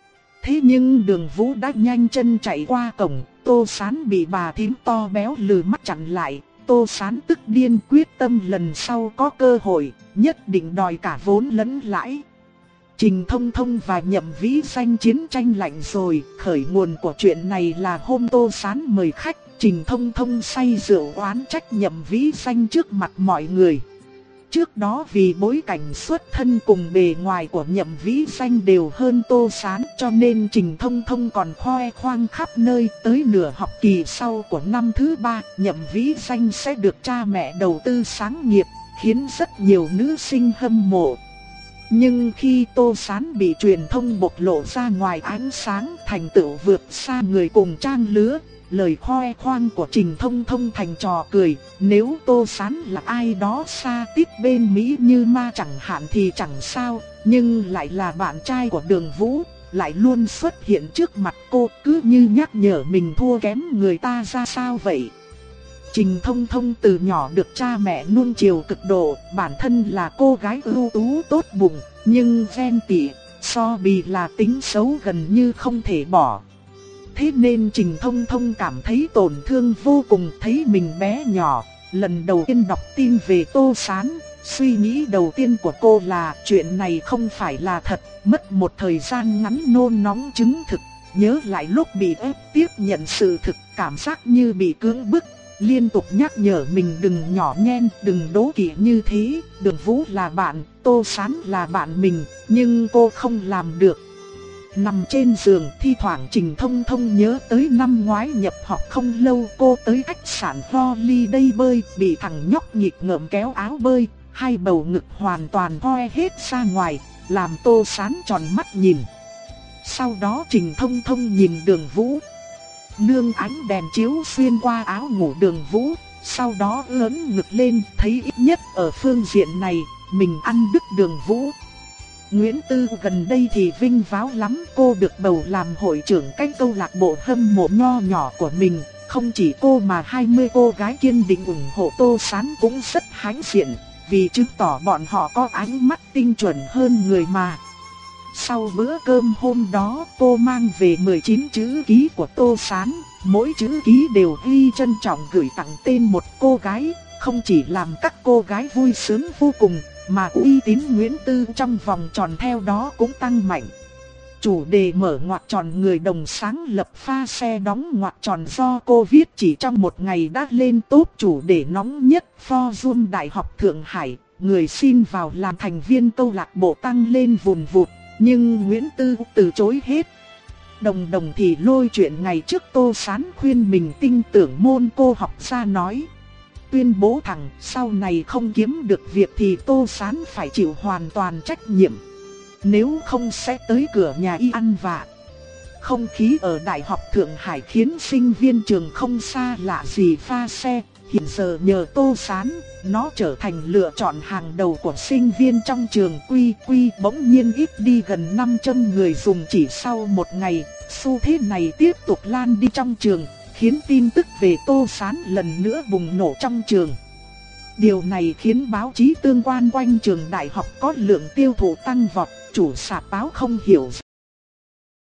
Thế nhưng Đường Vũ đã nhanh chân chạy qua cổng, Tô Sán bị bà thím to béo lừ mắt chặn lại. Tô Sán tức điên, quyết tâm lần sau có cơ hội, nhất định đòi cả vốn lẫn lãi. Trình Thông Thông và Nhậm Vĩ Danh chiến tranh lạnh rồi, khởi nguồn của chuyện này là hôm Tô Sán mời khách, Trình Thông Thông say rượu oán trách Nhậm Vĩ Danh trước mặt mọi người. Trước đó vì bối cảnh xuất thân cùng bề ngoài của Nhậm Vĩ Danh đều hơn Tô Sán, cho nên Trình Thông Thông còn khoe khoang khắp nơi. Tới nửa học kỳ sau của năm thứ ba, Nhậm Vĩ Danh sẽ được cha mẹ đầu tư sáng nghiệp, khiến rất nhiều nữ sinh hâm mộ. Nhưng khi Tô Sán bị truyền thông bộc lộ ra ngoài ánh sáng, thành tựu vượt xa người cùng trang lứa, lời khoe khoang của Trình Thông Thông thành trò cười. Nếu Tô Sán là ai đó xa tít bên Mỹ như ma chẳng hạn thì chẳng sao, nhưng lại là bạn trai của Đường Vũ, lại luôn xuất hiện trước mặt cô, cứ như nhắc nhở mình thua kém người ta ra sao vậy. Trình Thông Thông từ nhỏ được cha mẹ nuông chiều cực độ, bản thân là cô gái ưu tú tốt bụng, nhưng ghen tị, so bì là tính xấu gần như không thể bỏ. Thế nên Trình Thông Thông cảm thấy tổn thương vô cùng, thấy mình bé nhỏ. Lần đầu tiên đọc tin về Tô Sán, suy nghĩ đầu tiên của cô là chuyện này không phải là thật. Mất một thời gian ngắn nôn nóng chứng thực, nhớ lại lúc bị ép tiếp nhận sự thực, cảm giác như bị cưỡng bức. Liên tục nhắc nhở mình đừng nhỏ nhen, đừng đố kỵ như thế. Đường Vũ là bạn, Tô Sán là bạn mình, nhưng cô không làm được. Nằm trên giường, thi thoảng Trình Thông Thông nhớ tới năm ngoái nhập học không lâu cô tới khách sạn Holiday bơi, bị thằng nhóc nghịch ngợm kéo áo bơi, hai bầu ngực hoàn toàn hoe hết ra ngoài, làm Tô Sán tròn mắt nhìn. Sau đó Trình Thông Thông nhìn Đường Vũ. Nương ánh đèn chiếu xuyên qua áo ngủ Đường Vũ, sau đó ưỡn ngực lên, thấy ít nhất ở phương diện này, mình ăn đứt Đường Vũ. Nguyễn Tư gần đây thì vinh váo lắm, cô được bầu làm hội trưởng cái câu lạc bộ hâm mộ nho nhỏ của mình. Không chỉ cô mà hai mươi cô gái kiên định ủng hộ Tô Sán cũng rất hãnh diện, vì chứng tỏ bọn họ có ánh mắt tinh chuẩn hơn người mà. Sau bữa cơm hôm đó, cô mang về mười chín chữ ký của Tô Sán, mỗi chữ ký đều ghi trân trọng gửi tặng tên một cô gái, không chỉ làm các cô gái vui sướng vô cùng, mà uy tín Nguyễn Tư trong vòng tròn theo đó cũng tăng mạnh. Chủ đề mở ngoặc tròn người đồng sáng lập pha xe đóng ngoặc tròn do cô viết chỉ trong một ngày đã lên top chủ đề nóng nhất Forum Đại học Thượng Hải, người xin vào làm thành viên câu lạc bộ tăng lên vùn vụt, nhưng Nguyễn Tư từ chối hết. Đồng đồng thì lôi chuyện ngày trước Tô Sán khuyên mình tin tưởng môn cô học ra nói. tuyên bố thẳng sau này không kiếm được việc thì Tô Sán phải chịu hoàn toàn trách nhiệm. Nếu không sẽ tới cửa nhà y ăn vạ. Không khí ở Đại học Thượng Hải khiến sinh viên trường không xa lạ gì pha xe. Hiện giờ nhờ Tô Sán, nó trở thành lựa chọn hàng đầu của sinh viên trong trường. Quy quy bỗng nhiên ít đi gần năm trăm người dùng chỉ sau một ngày. Xu thế này tiếp tục lan đi trong trường, khiến tin tức về Tô Sán lần nữa bùng nổ trong trường. Điều này khiến báo chí tương quan quanh trường đại học có lượng tiêu thụ tăng vọt, chủ sạp báo không hiểu